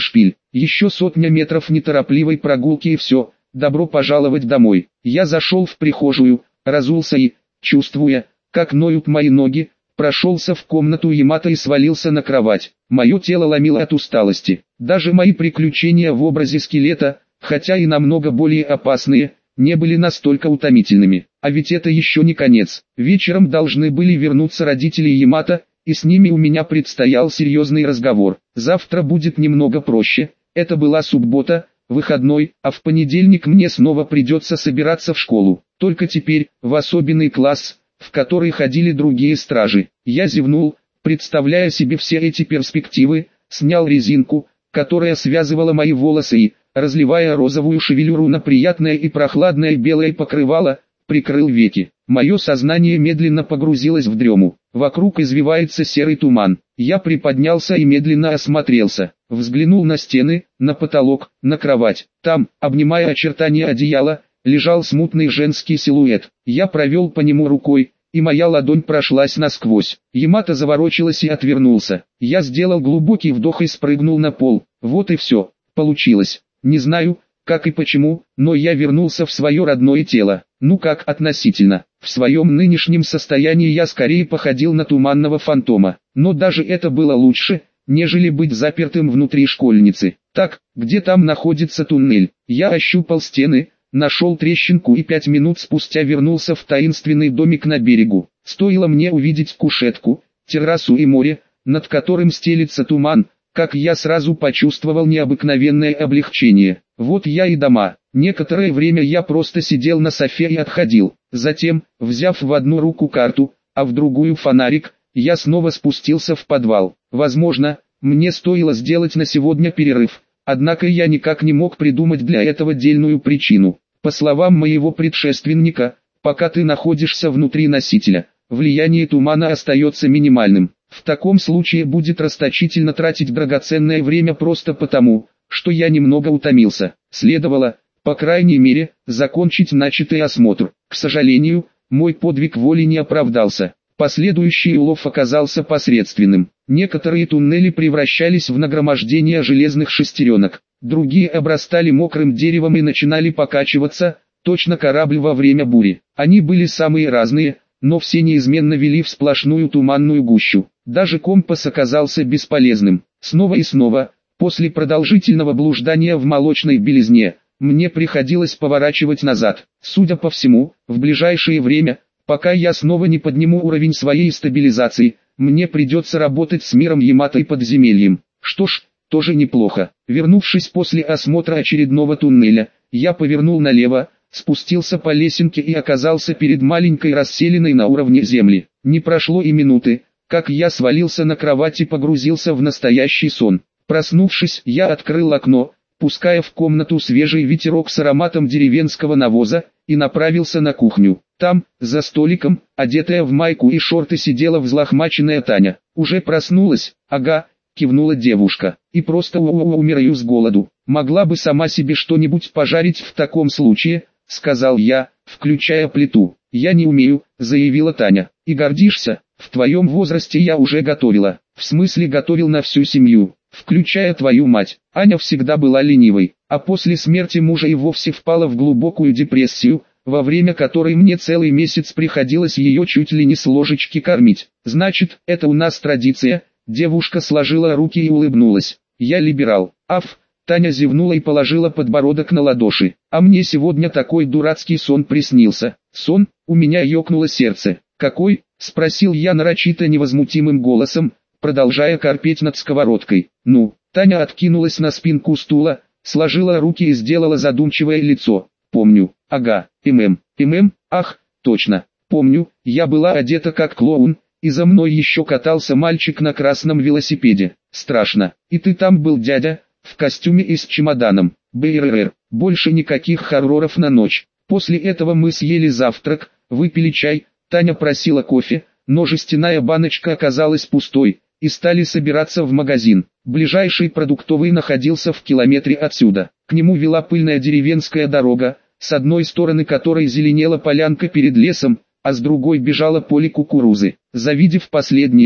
Еще сотня метров неторопливой прогулки и все, добро пожаловать домой. Я зашел в прихожую, разулся и, чувствуя, как ноют мои ноги, прошелся в комнату Ямато и свалился на кровать. Мое тело ломило от усталости. Даже мои приключения в образе скелета, хотя и намного более опасные, не были настолько утомительными. А ведь это еще не конец. Вечером должны были вернуться родители Ямато, и с ними у меня предстоял серьезный разговор. Завтра будет немного проще. Это была суббота, выходной, а в понедельник мне снова придется собираться в школу. Только теперь, в особенный класс, в который ходили другие стражи. Я зевнул, представляя себе все эти перспективы, снял резинку, которая связывала мои волосы и, разливая розовую шевелюру на приятное и прохладное белое покрывало, прикрыл веки. Мое сознание медленно погрузилось в дрему. Вокруг извивается серый туман. Я приподнялся и медленно осмотрелся. Взглянул на стены, на потолок, на кровать. Там, обнимая очертания одеяла, лежал смутный женский силуэт. Я провел по нему рукой, и моя ладонь прошлась насквозь. Ямато заворочилась и отвернулся. Я сделал глубокий вдох и спрыгнул на пол. Вот и все. Получилось. Не знаю, как и почему, но я вернулся в свое родное тело. Ну как относительно. В своем нынешнем состоянии я скорее походил на туманного фантома. Но даже это было лучше, нежели быть запертым внутри школьницы. Так, где там находится туннель? Я ощупал стены, нашел трещинку и пять минут спустя вернулся в таинственный домик на берегу. Стоило мне увидеть кушетку, террасу и море, над которым стелится туман, как я сразу почувствовал необыкновенное облегчение. Вот я и дома. Некоторое время я просто сидел на софе и отходил. Затем, взяв в одну руку карту, а в другую фонарик, я снова спустился в подвал. Возможно, мне стоило сделать на сегодня перерыв, однако я никак не мог придумать для этого дельную причину. По словам моего предшественника, пока ты находишься внутри носителя, влияние тумана остается минимальным. В таком случае будет расточительно тратить драгоценное время просто потому, что я немного утомился. Следовало, по крайней мере, закончить начатый осмотр. К сожалению, мой подвиг воли не оправдался. Последующий улов оказался посредственным. Некоторые туннели превращались в нагромождение железных шестеренок, другие обрастали мокрым деревом и начинали покачиваться, точно корабль во время бури. Они были самые разные, но все неизменно вели в сплошную туманную гущу. Даже компас оказался бесполезным. Снова и снова, после продолжительного блуждания в молочной белизне, мне приходилось поворачивать назад. Судя по всему, в ближайшее время, пока я снова не подниму уровень своей стабилизации, мне придется работать с миром Ямато и подземельем. Что ж, тоже неплохо. Вернувшись после осмотра очередного туннеля, я повернул налево, спустился по лесенке и оказался перед маленькой расселенной на уровне земли. Не прошло и минуты, как я свалился на кровать и погрузился в настоящий сон. Проснувшись, я открыл окно, пуская в комнату свежий ветерок с ароматом деревенского навоза, и направился на кухню. Там, за столиком, одетая в майку и шорты, сидела взлохмаченная Таня. «Уже проснулась?» «Ага», кивнула девушка. «И просто у-у-у умираю с голоду. Могла бы сама себе что-нибудь пожарить в таком случае», сказал я, включая плиту. «Я не умею», заявила Таня. «И гордишься? В твоем возрасте я уже готовила». «В смысле готовил на всю семью, включая твою мать?» Аня всегда была ленивой, а после смерти мужа и вовсе впала в глубокую депрессию, во время которой мне целый месяц приходилось ее чуть ли не с ложечки кормить. «Значит, это у нас традиция?» Девушка сложила руки и улыбнулась. «Я либерал». «Аф». Таня зевнула и положила подбородок на ладоши. «А мне сегодня такой дурацкий сон приснился». «Сон?» У меня ёкнуло сердце. «Какой?» спросил я нарочито невозмутимым голосом, продолжая корпеть над сковородкой. «Ну?» Таня откинулась на спинку стула, сложила руки и сделала задумчивое лицо. «Помню». «Ага, ММ, ММ, ах, точно, помню, я была одета как клоун, и за мной еще катался мальчик на красном велосипеде. Страшно. И ты там был, дядя, в костюме и с чемоданом. БРР, больше никаких хорроров на ночь». После этого мы съели завтрак, выпили чай, Таня просила кофе, но жестяная баночка оказалась пустой, и стали собираться в магазин. Ближайший продуктовый находился в километре отсюда. К нему вела пыльная деревенская дорога, с одной стороны которой зеленела полянка перед лесом, а с другой бежало поле кукурузы. Завидев последнее,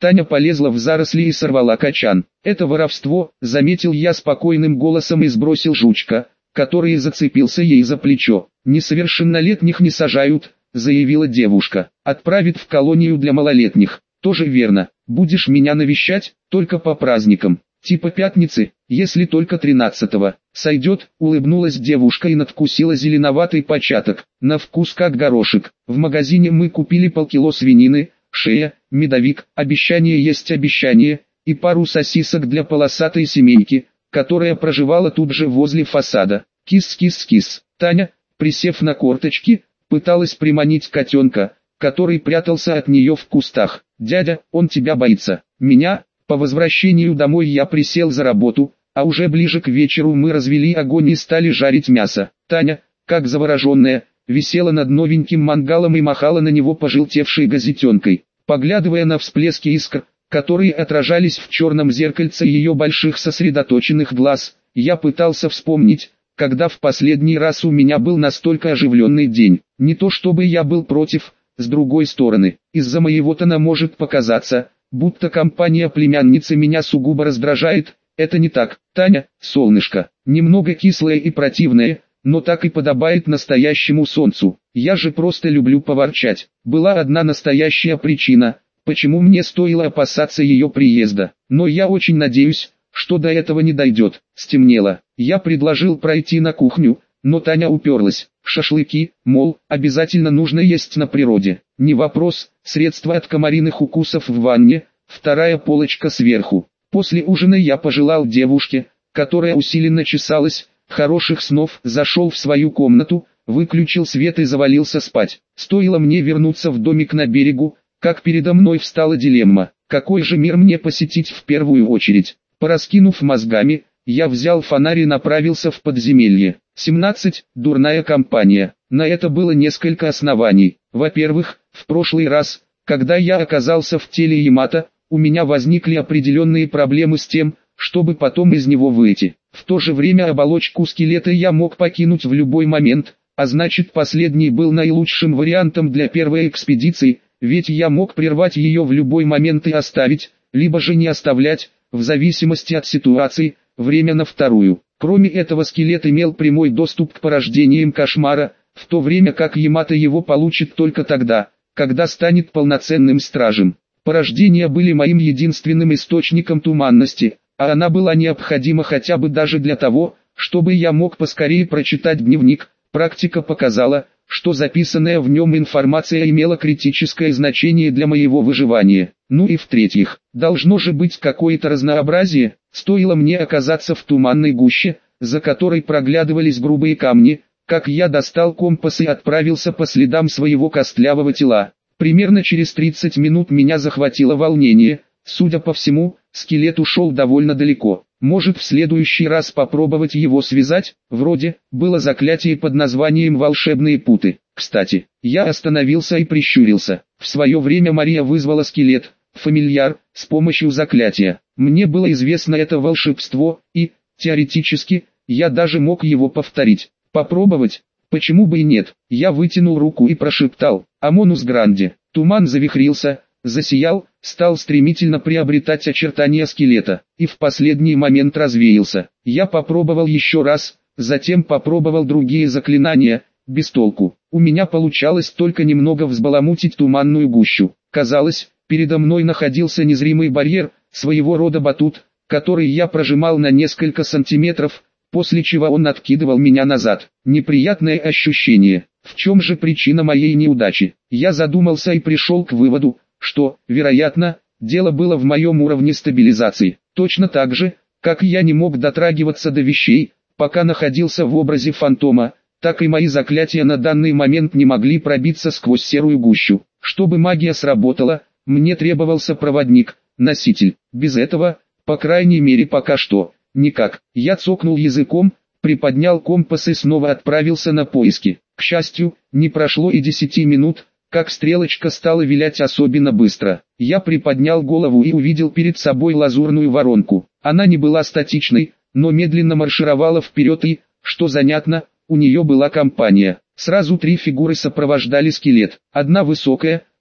Таня полезла в заросли и сорвала качан. «Это воровство», — заметил я спокойным голосом и сбросил жучка, который зацепился ей за плечо. «Несовершеннолетних не сажают», — заявила девушка. «Отправит в колонию для малолетних». «Тоже верно. Будешь меня навещать, только по праздникам. Типа пятницы, если только тринадцатого. Сойдет», — улыбнулась девушка и надкусила зеленоватый початок. На вкус как горошек. В магазине мы купили полкило свинины, шея, медовик, обещание есть обещание, и пару сосисок для полосатой семейки, которая проживала тут же возле фасада. Кис-кис-кис. Таня, присев на корточки, пыталась приманить котенка, который прятался от нее в кустах. «Дядя, он тебя боится». «Меня?» По возвращению домой я присел за работу, а уже ближе к вечеру мы развели огонь и стали жарить мясо. Таня, как завороженная, висела над новеньким мангалом и махала на него пожелтевшей газетенкой. Поглядывая на всплески искр, которые отражались в черном зеркальце ее больших сосредоточенных глаз, я пытался вспомнить, когда в последний раз у меня был настолько оживленный день. Не то чтобы я был против, с другой стороны, из-за моего тона может показаться, будто компания племянницы меня сугубо раздражает. Это не так. Таня, солнышко, немного кислое и противное, но так и подобает настоящему солнцу. Я же просто люблю поворчать. Была одна настоящая причина, почему мне стоило опасаться ее приезда. Но я очень надеюсь, что до этого не дойдет. Стемнело. Я предложил пройти на кухню, но Таня уперлась. Шашлыки, мол, обязательно нужно есть на природе. Не вопрос, средства от комариных укусов в ванне, вторая полочка сверху. После ужина я пожелал девушке, которая усиленно чесалась, хороших снов, зашел в свою комнату, выключил свет и завалился спать. Стоило мне вернуться в домик на берегу, как передо мной встала дилемма, какой же мир мне посетить в первую очередь. Пораскинув мозгами, я взял фонарь и направился в подземелье. семнадцать. Дурная компания. На это было несколько оснований. Во-первых, в прошлый раз, когда я оказался в теле Ямато, у меня возникли определенные проблемы с тем, чтобы потом из него выйти. В то же время оболочку скелета я мог покинуть в любой момент, а значит последний был наилучшим вариантом для первой экспедиции, ведь я мог прервать ее в любой момент и оставить, либо же не оставлять, в зависимости от ситуации, время на вторую. Кроме этого, скелет имел прямой доступ к порождениям кошмара, в то время как Ямато его получит только тогда, когда станет полноценным стражем. Порождения были моим единственным источником туманности, а она была необходима хотя бы даже для того, чтобы я мог поскорее прочитать дневник. Практика показала, что записанная в нем информация имела критическое значение для моего выживания. Ну и в-третьих, должно же быть какое-то разнообразие. Стоило мне оказаться в туманной гуще, за которой проглядывались грубые камни, как я достал компас и отправился по следам своего костлявого тела. Примерно через тридцать минут меня захватило волнение. Судя по всему, скелет ушел довольно далеко. Может, в следующий раз попробовать его связать? Вроде, было заклятие под названием «Волшебные путы». Кстати, я остановился и прищурился. В свое время Мария вызвала скелет, фамильяр, с помощью заклятия. Мне было известно это волшебство, и, теоретически, я даже мог его повторить. Попробовать? Почему бы и нет? Я вытянул руку и прошептал «Амонус Гранди». Туман завихрился, засиял, стал стремительно приобретать очертания скелета, и в последний момент развеялся. Я попробовал еще раз, затем попробовал другие заклинания, без толку. У меня получалось только немного взбаламутить туманную гущу. Казалось, передо мной находился незримый барьер, своего рода батут, который я прожимал на несколько сантиметров, после чего он откидывал меня назад. Неприятное ощущение. В чем же причина моей неудачи? Я задумался и пришел к выводу, что, вероятно, дело было в моем уровне стабилизации. Точно так же, как я не мог дотрагиваться до вещей, пока находился в образе фантома, так и мои заклятия на данный момент не могли пробиться сквозь серую гущу. Чтобы магия сработала, мне требовался проводник, носитель. Без этого, по крайней мере пока что, никак. Я цокнул языком, приподнял компас и снова отправился на поиски. К счастью, не прошло и десяти минут, как стрелочка стала вилять особенно быстро. Я приподнял голову и увидел перед собой лазурную воронку. Она не была статичной, но медленно маршировала вперед и, что занятно, у нее была компания. Сразу три фигуры сопровождали скелет. Одна высокая,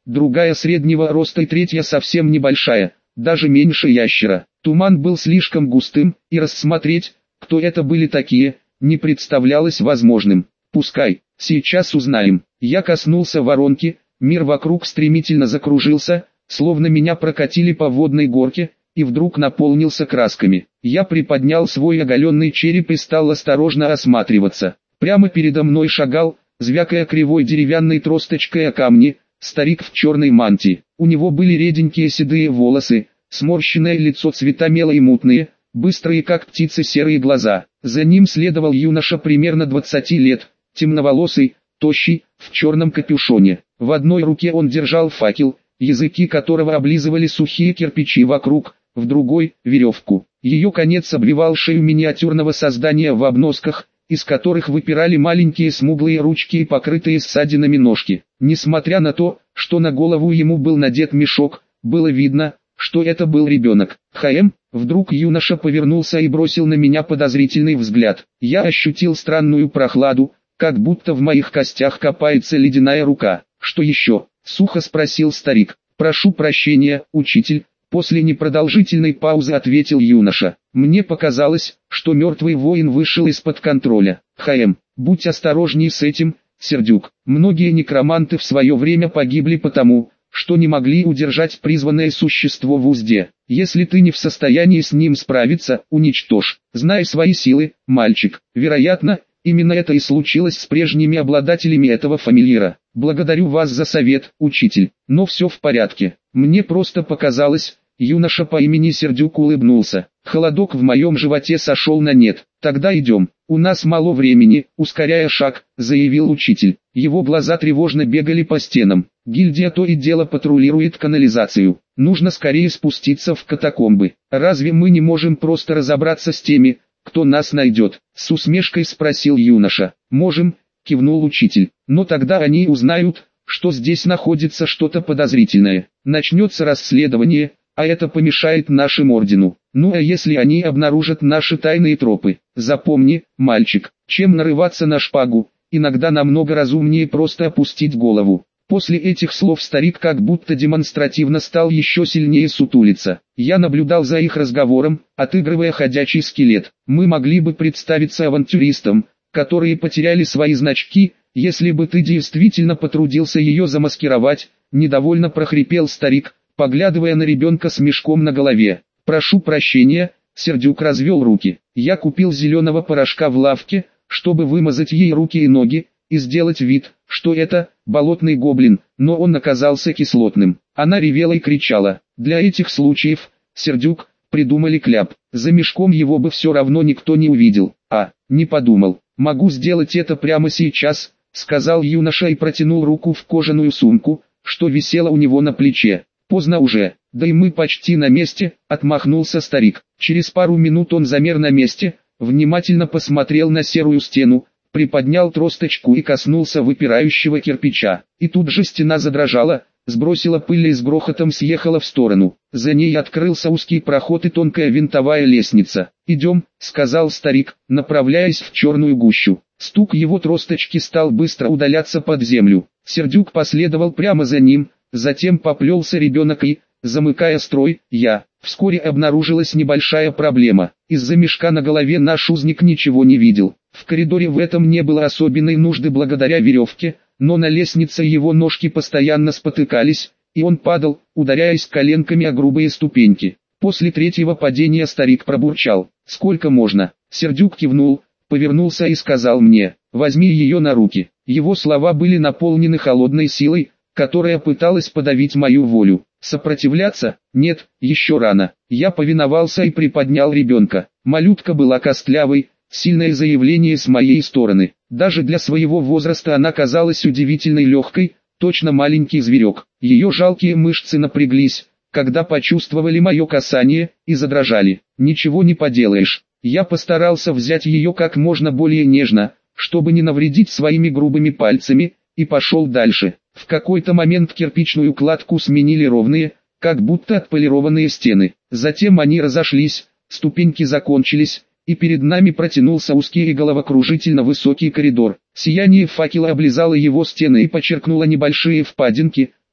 другая среднего роста и третья совсем небольшая, даже меньше ящера. Туман был слишком густым, и рассмотреть, кто это были такие, не представлялось возможным. Пускай, сейчас узнаем. Я коснулся воронки, мир вокруг стремительно закружился, словно меня прокатили по водной горке, и вдруг наполнился красками. Я приподнял свой оголенный череп и стал осторожно осматриваться. Прямо передо мной шагал, звякая кривой деревянной тросточкой о камни, старик в черной мантии. У него были реденькие седые волосы, сморщенное лицо цвета мела и мутные, быстрые как птицы серые глаза. За ним следовал юноша примерно двадцати лет, темноволосый, тощий, в черном капюшоне. В одной руке он держал факел, языки которого облизывали сухие кирпичи вокруг, в другой – веревку. Ее конец обвивал шею миниатюрного создания в обносках, из которых выпирали маленькие смуглые ручки и покрытые ссадинами ножки. Несмотря на то, что на голову ему был надет мешок, было видно, что это был ребенок. «Хм!» Вдруг юноша повернулся и бросил на меня подозрительный взгляд. Я ощутил странную прохладу, как будто в моих костях копается ледяная рука. «Что еще?» — сухо спросил старик. «Прошу прощения, учитель», — после непродолжительной паузы ответил юноша. «Мне показалось, что мертвый воин вышел из-под контроля. Хм, будь осторожней с этим, Сердюк. Многие некроманты в свое время погибли потому, что не могли удержать призванное существо в узде. Если ты не в состоянии с ним справиться, уничтожь. Знай свои силы, мальчик. Вероятно, именно это и случилось с прежними обладателями этого фамильяра. Благодарю вас за совет, учитель, но все в порядке. Мне просто показалось». Юноша по имени Сердюк улыбнулся. Холодок в моем животе сошел на нет. «Тогда идем, у нас мало времени», — ускоряя шаг, заявил учитель. Его глаза тревожно бегали по стенам. «Гильдия то и дело патрулирует канализацию. Нужно скорее спуститься в катакомбы. Разве мы не можем просто разобраться с теми, кто нас найдет?» С усмешкой спросил юноша. «Можем», — кивнул учитель. «Но тогда они узнают, что здесь находится что-то подозрительное. Начнется расследование, а это помешает нашему ордену. Ну а если они обнаружат наши тайные тропы? Запомни, мальчик, чем нарываться на шпагу, иногда намного разумнее просто опустить голову». После этих слов старик как будто демонстративно стал еще сильнее сутулиться. Я наблюдал за их разговором, отыгрывая ходячий скелет. «Мы могли бы представиться авантюристам, которые потеряли свои значки, если бы ты действительно потрудился ее замаскировать», — недовольно прохрипел старик, поглядывая на ребенка с мешком на голове. «Прошу прощения», — Сердюк развел руки. «Я купил зеленого порошка в лавке, чтобы вымазать ей руки и ноги, и сделать вид, что это болотный гоблин, но он оказался кислотным». Она ревела и кричала. Для этих случаев, Сердюк, придумали кляп. За мешком его бы все равно никто не увидел. «А, не подумал. Могу сделать это прямо сейчас», — сказал юноша и протянул руку в кожаную сумку, что висела у него на плече. «Поздно уже, да и мы почти на месте», — отмахнулся старик. Через пару минут он замер на месте, внимательно посмотрел на серую стену, приподнял тросточку и коснулся выпирающего кирпича. И тут же стена задрожала, сбросила пыль и с грохотом съехала в сторону. За ней открылся узкий проход и тонкая винтовая лестница. «Идем», — сказал старик, направляясь в черную гущу. Стук его тросточки стал быстро удаляться под землю. Сердюк последовал прямо за ним. Затем поплелся ребенок и, замыкая строй, я. Вскоре обнаружилась небольшая проблема. Из-за мешка на голове наш узник ничего не видел. В коридоре в этом не было особенной нужды благодаря веревке, но на лестнице его ножки постоянно спотыкались, и он падал, ударяясь коленками о грубые ступеньки. После третьего падения старик пробурчал. «Сколько можно?» Сердюк кивнул, повернулся и сказал мне: «Возьми ее на руки». Его слова были наполнены холодной силой, которая пыталась подавить мою волю. Сопротивляться? Нет, еще рано. Я повиновался и приподнял ребенка. Малютка была костлявой, сильное заявление с моей стороны. Даже для своего возраста она казалась удивительной легкой, точно маленький зверек. Ее жалкие мышцы напряглись, когда почувствовали мое касание, и задрожали. Ничего не поделаешь. Я постарался взять ее как можно более нежно, чтобы не навредить своими грубыми пальцами, и пошел дальше. В какой-то момент кирпичную кладку сменили ровные, как будто отполированные стены. Затем они разошлись, ступеньки закончились, и перед нами протянулся узкий и головокружительно высокий коридор. Сияние факела облизало его стены и подчеркнуло небольшие впадинки,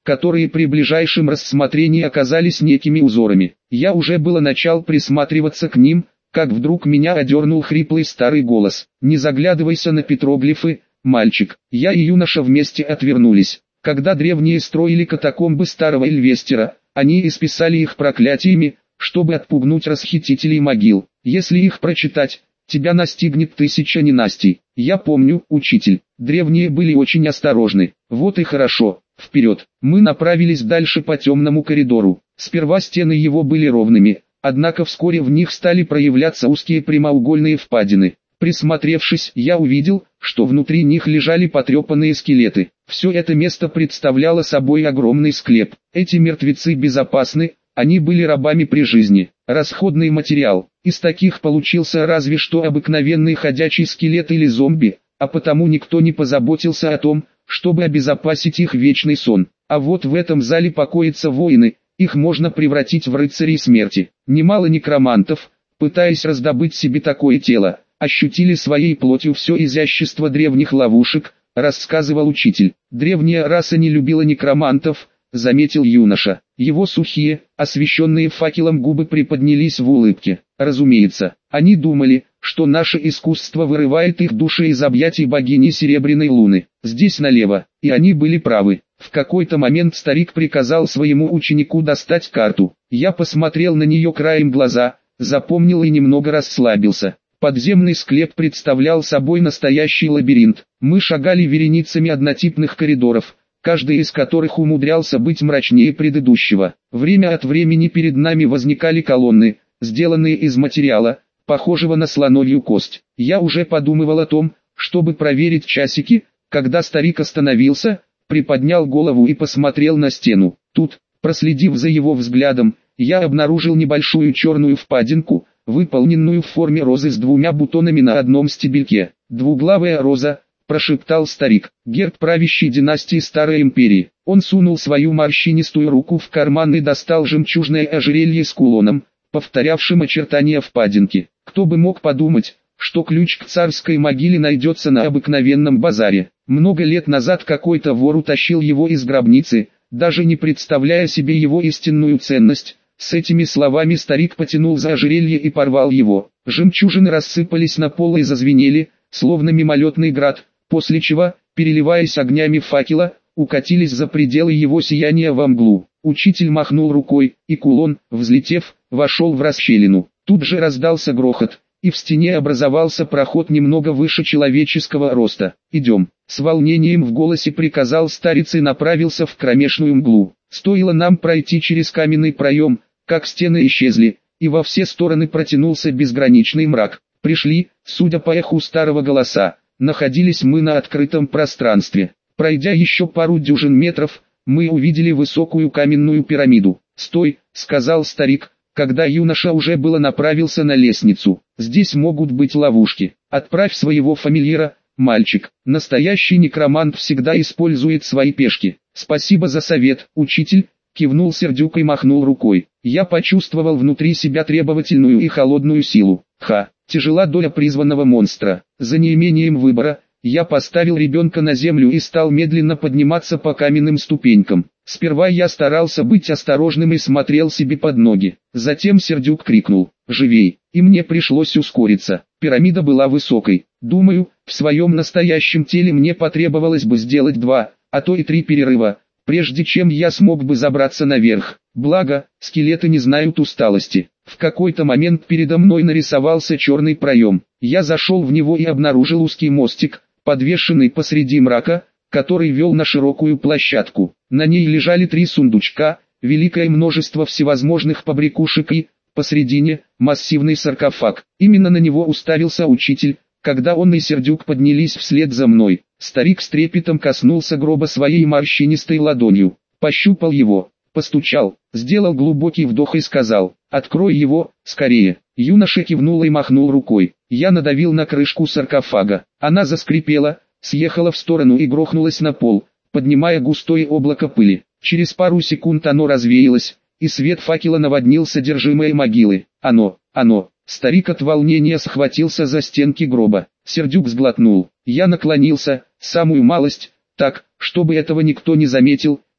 которые при ближайшем рассмотрении оказались некими узорами. Я уже было начал присматриваться к ним, как вдруг меня одернул хриплый старый голос. «Не заглядывайся на петроглифы, мальчик». Я и юноша вместе отвернулись. Когда древние строили катакомбы старого Эльвестера, они исписали их проклятиями, чтобы отпугнуть расхитителей могил. Если их прочитать, тебя настигнет тысяча ненастий. Я помню, учитель, древние были очень осторожны. Вот и хорошо. Вперед! Мы направились дальше по темному коридору. Сперва стены его были ровными, однако вскоре в них стали проявляться узкие прямоугольные впадины. Присмотревшись, я увидел, что внутри них лежали потрепанные скелеты. Все это место представляло собой огромный склеп. Эти мертвецы безопасны, они были рабами при жизни. Расходный материал. Из таких получился разве что обыкновенный ходячий скелет или зомби, а потому никто не позаботился о том, чтобы обезопасить их вечный сон. А вот в этом зале покоятся воины, их можно превратить в рыцарей смерти. Немало некромантов, пытаясь раздобыть себе такое тело, ощутили своей плотью все изящество древних ловушек, рассказывал учитель. Древняя раса не любила некромантов, заметил юноша. Его сухие, освещенные факелом губы приподнялись в улыбке. Разумеется, они думали, что наше искусство вырывает их души из объятий богини Серебряной Луны. Здесь налево, и они были правы. В какой-то момент старик приказал своему ученику достать карту. Я посмотрел на нее краем глаза, запомнил и немного расслабился. Подземный склеп представлял собой настоящий лабиринт. Мы шагали вереницами однотипных коридоров, каждый из которых умудрялся быть мрачнее предыдущего. Время от времени перед нами возникали колонны, сделанные из материала, похожего на слоновью кость. Я уже подумывал о том, чтобы проверить часики, когда старик остановился, приподнял голову и посмотрел на стену. Тут, проследив за его взглядом, я обнаружил небольшую черную впадинку, выполненную в форме розы с двумя бутонами на одном стебельке. «Двуглавая роза», — прошептал старик, — «герб правящей династии Старой Империи». Он сунул свою морщинистую руку в карман и достал жемчужное ожерелье с кулоном, повторявшим очертания впадинки. Кто бы мог подумать, что ключ к царской могиле найдется на обыкновенном базаре. Много лет назад какой-то вор утащил его из гробницы, даже не представляя себе его истинную ценность. С этими словами старик потянул за ожерелье и порвал его. Жемчужины рассыпались на пол и зазвенели, словно мимолетный град, после чего, переливаясь огнями факела, укатились за пределы его сияния во мглу. Учитель махнул рукой, и кулон, взлетев, вошел в расщелину. Тут же раздался грохот, и в стене образовался проход немного выше человеческого роста. «Идем», — с волнением в голосе приказал старец и направился в кромешную мглу. Стоило нам пройти через каменный проем, как стены исчезли, и во все стороны протянулся безграничный мрак. Пришли, судя по эху старого голоса, находились мы на открытом пространстве. Пройдя еще пару дюжин метров, мы увидели высокую каменную пирамиду. «Стой», — сказал старик, когда юноша уже было направился на лестницу. «Здесь могут быть ловушки. Отправь своего фамильяра, мальчик. Настоящий некромант всегда использует свои пешки». «Спасибо за совет, учитель», — кивнул Сердюк и махнул рукой. Я почувствовал внутри себя требовательную и холодную силу. Ха, тяжела доля призванного монстра. За неимением выбора, я поставил ребенка на землю и стал медленно подниматься по каменным ступенькам. Сперва я старался быть осторожным и смотрел себе под ноги. Затем Сердюк крикнул: «Живей!» И мне пришлось ускориться. Пирамида была высокой. Думаю, в своем настоящем теле мне потребовалось бы сделать два, а то и три перерыва, прежде чем я смог бы забраться наверх. Благо, скелеты не знают усталости. В какой-то момент передо мной нарисовался черный проем. Я зашел в него и обнаружил узкий мостик, подвешенный посреди мрака, который вел на широкую площадку. На ней лежали три сундучка, великое множество всевозможных побрякушек и, посредине, массивный саркофаг. Именно на него уставился учитель, когда он и Сердюк поднялись вслед за мной. Старик с трепетом коснулся гроба своей морщинистой ладонью, пощупал его, постучал, сделал глубокий вдох и сказал: «Открой его, скорее». Юноша кивнул и махнул рукой. Я надавил на крышку саркофага. Она заскрипела, съехала в сторону и грохнулась на пол, поднимая густое облако пыли. Через пару секунд оно развеялось, и свет факела наводнил содержимое могилы. Оно, оно. Старик от волнения схватился за стенки гроба. Сердюк сглотнул. Я наклонился, самую малость, так, чтобы этого никто не заметил, и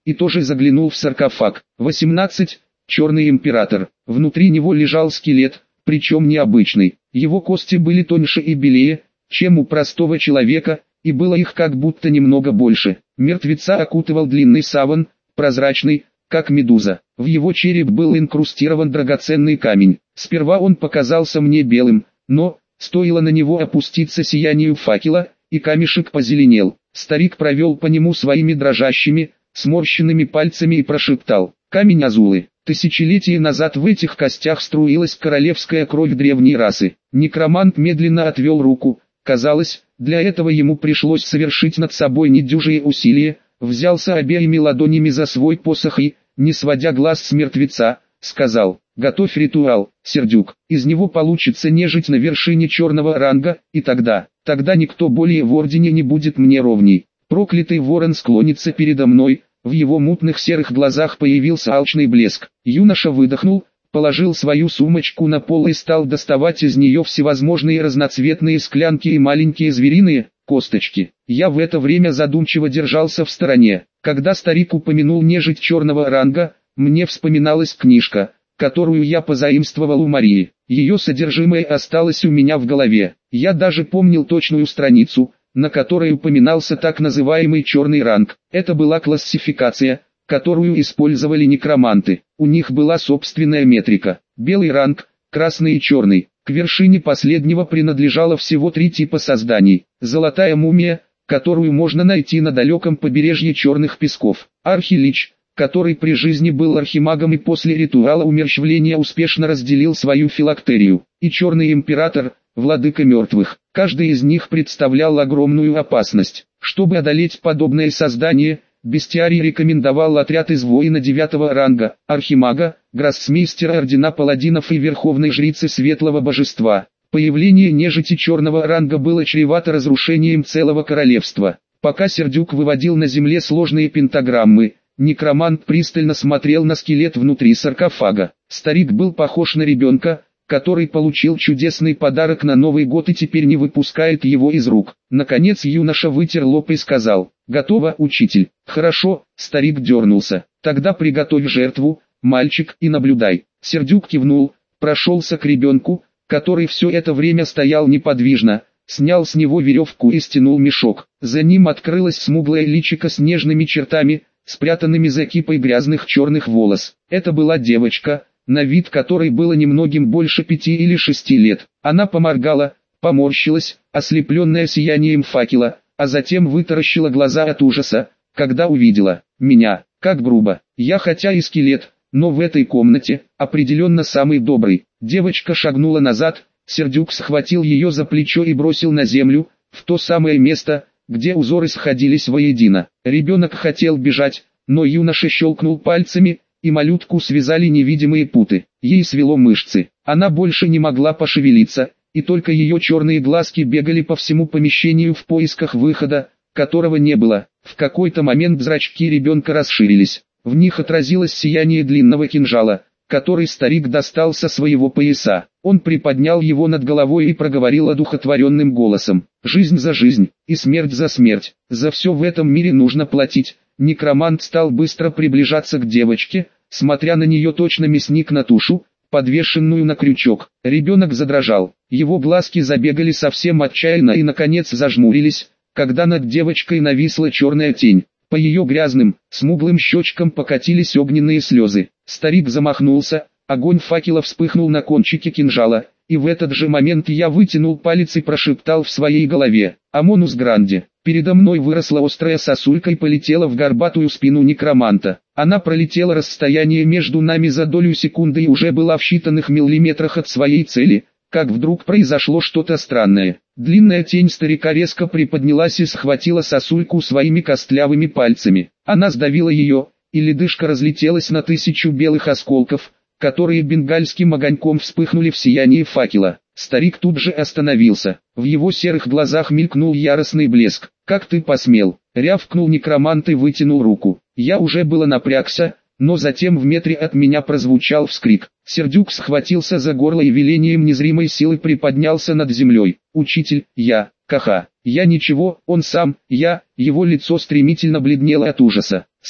и тоже заглянул в саркофаг. восемнадцать. Черный император. Внутри него лежал скелет, причем необычный. Его кости были тоньше и белее, чем у простого человека, и было их как будто немного больше. Мертвеца окутывал длинный саван, прозрачный, как медуза. В его череп был инкрустирован драгоценный камень. Сперва он показался мне белым, но, стоило на него опуститься сиянию факела, и камешек позеленел. Старик провел по нему своими дрожащими, сморщенными пальцами и прошептал: «Камень Азулы». Тысячелетия назад в этих костях струилась королевская кровь древней расы. Некромант медленно отвел руку. Казалось, для этого ему пришлось совершить над собой недюжие усилия. Взялся обеими ладонями за свой посох и, не сводя глаз с мертвеца, сказал: «Готовь ритуал, Сердюк, из него получится нежить на вершине черного ранга, и тогда, тогда никто более в Ордене не будет мне ровней. Проклятый ворон склонится передо мной». В его мутных серых глазах появился алчный блеск. Юноша выдохнул, положил свою сумочку на пол и стал доставать из нее всевозможные разноцветные склянки и маленькие звериные косточки. Я в это время задумчиво держался в стороне. Когда старик упомянул нежить черного ранга, мне вспоминалась книжка, которую я позаимствовал у Марии. Ее содержимое осталось у меня в голове. Я даже помнил точную страницу, на которой упоминался так называемый черный ранг. Это была классификация, которую использовали некроманты. У них была собственная метрика: белый ранг, красный и черный. К вершине последнего принадлежало всего три типа созданий: золотая мумия, которую можно найти на далеком побережье Черных Песков; архилич, который при жизни был архимагом и после ритуала умерщвления успешно разделил свою филактерию; и черный император, владыка мертвых. Каждый из них представлял огромную опасность. Чтобы одолеть подобное создание, бестиарий рекомендовал отряд из воина девятого ранга, архимага, гроссмейстера ордена паладинов и верховной жрицы светлого божества. Появление нежити черного ранга было чревато разрушением целого королевства. Пока Сердюк выводил на земле сложные пентаграммы, некромант пристально смотрел на скелет внутри саркофага. Старик был похож на ребенка, который получил чудесный подарок на Новый год и теперь не выпускает его из рук. Наконец юноша вытер лоб и сказал: «Готово, учитель». «Хорошо», старик дернулся. «Тогда приготовь жертву, мальчик, и наблюдай». Сердюк кивнул, прошелся к ребенку, который все это время стоял неподвижно, снял с него веревку и стянул мешок. За ним открылось смуглое личико с нежными чертами, спрятанными за кипой грязных черных волос. Это была девочка, на вид которой было немногим больше пяти или шести лет. Она поморгала, поморщилась, ослепленная сиянием факела, а затем вытаращила глаза от ужаса, когда увидела меня. Как грубо. Я хотя и скелет, но в этой комнате определенно самый добрый. Девочка шагнула назад, Сердюк схватил ее за плечо и бросил на землю, в то самое место, где узоры сходились воедино. Ребенок хотел бежать, но юноша щелкнул пальцами, и малютку связали невидимые путы. Ей свело мышцы. Она больше не могла пошевелиться, и только ее черные глазки бегали по всему помещению в поисках выхода, которого не было. В какой-то момент зрачки ребенка расширились. В них отразилось сияние длинного кинжала, который старик достал со своего пояса. Он приподнял его над головой и проговорил одухотворенным голосом: «Жизнь за жизнь, и смерть за смерть. За все в этом мире нужно платить». Некромант стал быстро приближаться к девочке, смотря на нее точно мясник на тушу, подвешенную на крючок. Ребенок задрожал, его глазки забегали совсем отчаянно и наконец зажмурились, когда над девочкой нависла черная тень. По ее грязным, смуглым щечкам покатились огненные слезы. Старик замахнулся, огонь факела вспыхнул на кончике кинжала, и в этот же момент я вытянул палец и прошептал в своей голове: «Амонус Гранди». Передо мной выросла острая сосулька и полетела в горбатую спину некроманта. Она пролетела расстояние между нами за долю секунды и уже была в считанных миллиметрах от своей цели, как вдруг произошло что-то странное. Длинная тень старика резко приподнялась и схватила сосульку своими костлявыми пальцами. Она сдавила ее, и ледышка разлетелась на тысячу белых осколков, которые бенгальским огоньком вспыхнули в сиянии факела. Старик тут же остановился. В его серых глазах мелькнул яростный блеск. «Как ты посмел?» — рявкнул некромант и вытянул руку. Я уже было напрягся, но затем в метре от меня прозвучал вскрик. Сердюк схватился за горло и велением незримой силы приподнялся над землей. «Учитель, я, Каха, я ничего, он сам, я». Его лицо стремительно бледнело от ужаса. «Сам?» —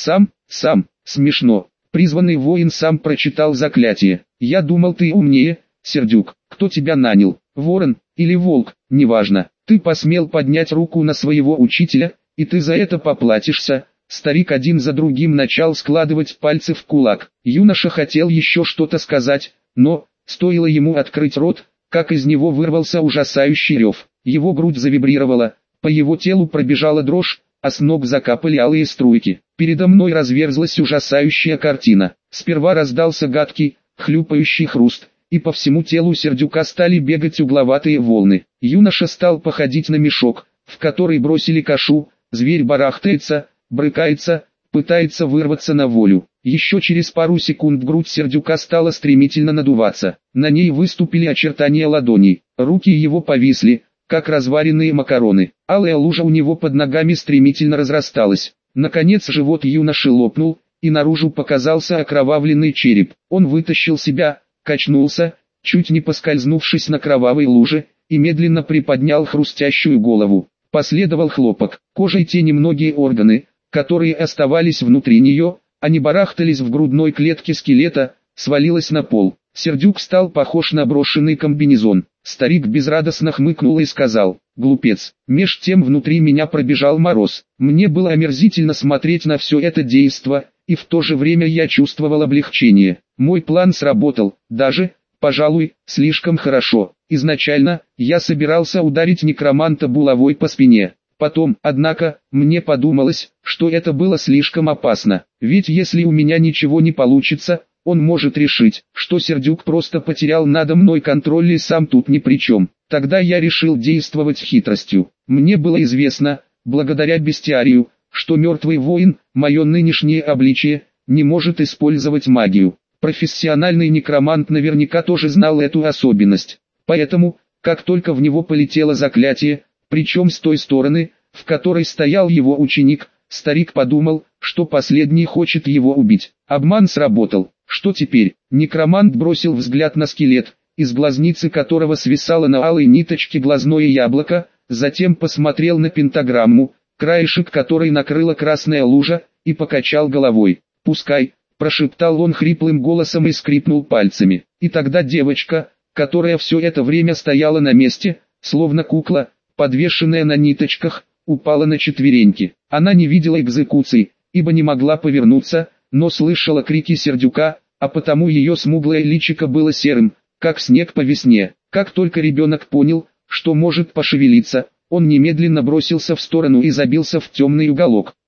Сам, смешно. Призванный воин сам прочитал заклятие. Я думал, ты умнее, Сердюк. Кто тебя нанял? Ворон или волк, неважно. Ты посмел поднять руку на своего учителя, и ты за это поплатишься. Старик один за другим начал складывать пальцы в кулак. Юноша хотел еще что-то сказать, но, стоило ему открыть рот, как из него вырвался ужасающий рев. Его грудь завибрировала, по его телу пробежала дрожь, а с ног закапали алые струйки. Передо мной разверзлась ужасающая картина. Сперва раздался гадкий, хлюпающий хруст, и по всему телу Сердюка стали бегать угловатые волны. Юноша стал походить на мешок, в который бросили кашу. Зверь барахтается, брыкается, пытается вырваться на волю. Еще через пару секунд грудь Сердюка стала стремительно надуваться. На ней выступили очертания ладоней. Руки его повисли, как разваренные макароны. Алая лужа у него под ногами стремительно разрасталась. Наконец живот юноши лопнул, и наружу показался окровавленный череп. Он вытащил себя, качнулся, чуть не поскользнувшись на кровавой луже, и медленно приподнял хрустящую голову. Последовал хлопок. Кожа и те немногие органы, которые оставались внутри нее, они барахтались в грудной клетке скелета, свалилась на пол. Сердюк стал похож на брошенный комбинезон. Старик безрадостно хмыкнул и сказал: «Глупец». Меж тем внутри меня пробежал мороз. Мне было омерзительно смотреть на все это действо, и в то же время я чувствовал облегчение. Мой план сработал, даже, пожалуй, слишком хорошо. Изначально, я собирался ударить некроманта булавой по спине. Потом, однако, мне подумалось, что это было слишком опасно. Ведь если у меня ничего не получится, он может решить, что Сердюк просто потерял надо мной контроль и сам тут ни при чем. Тогда я решил действовать хитростью. Мне было известно, благодаря бестиарию, что мертвый воин, мое нынешнее обличие, не может использовать магию. Профессиональный некромант наверняка тоже знал эту особенность. Поэтому, как только в него полетело заклятие, причем с той стороны, в которой стоял его ученик, старик подумал, что последний хочет его убить. Обман сработал. Что теперь? Некромант бросил взгляд на скелет, из глазницы которого свисало на алой ниточке глазное яблоко, затем посмотрел на пентаграмму, краешек которой накрыла красная лужа, и покачал головой. «Пускай», – прошептал он хриплым голосом и скрипнул пальцами. И тогда девочка, которая все это время стояла на месте, словно кукла, подвешенная на ниточках, упала на четвереньки. Она не видела экзекуций, ибо не могла повернуться, но слышала крики Сердюка, а потому ее смуглое личико было серым, как снег по весне. Как только ребенок понял, что может пошевелиться, он немедленно бросился в сторону и забился в темный уголок.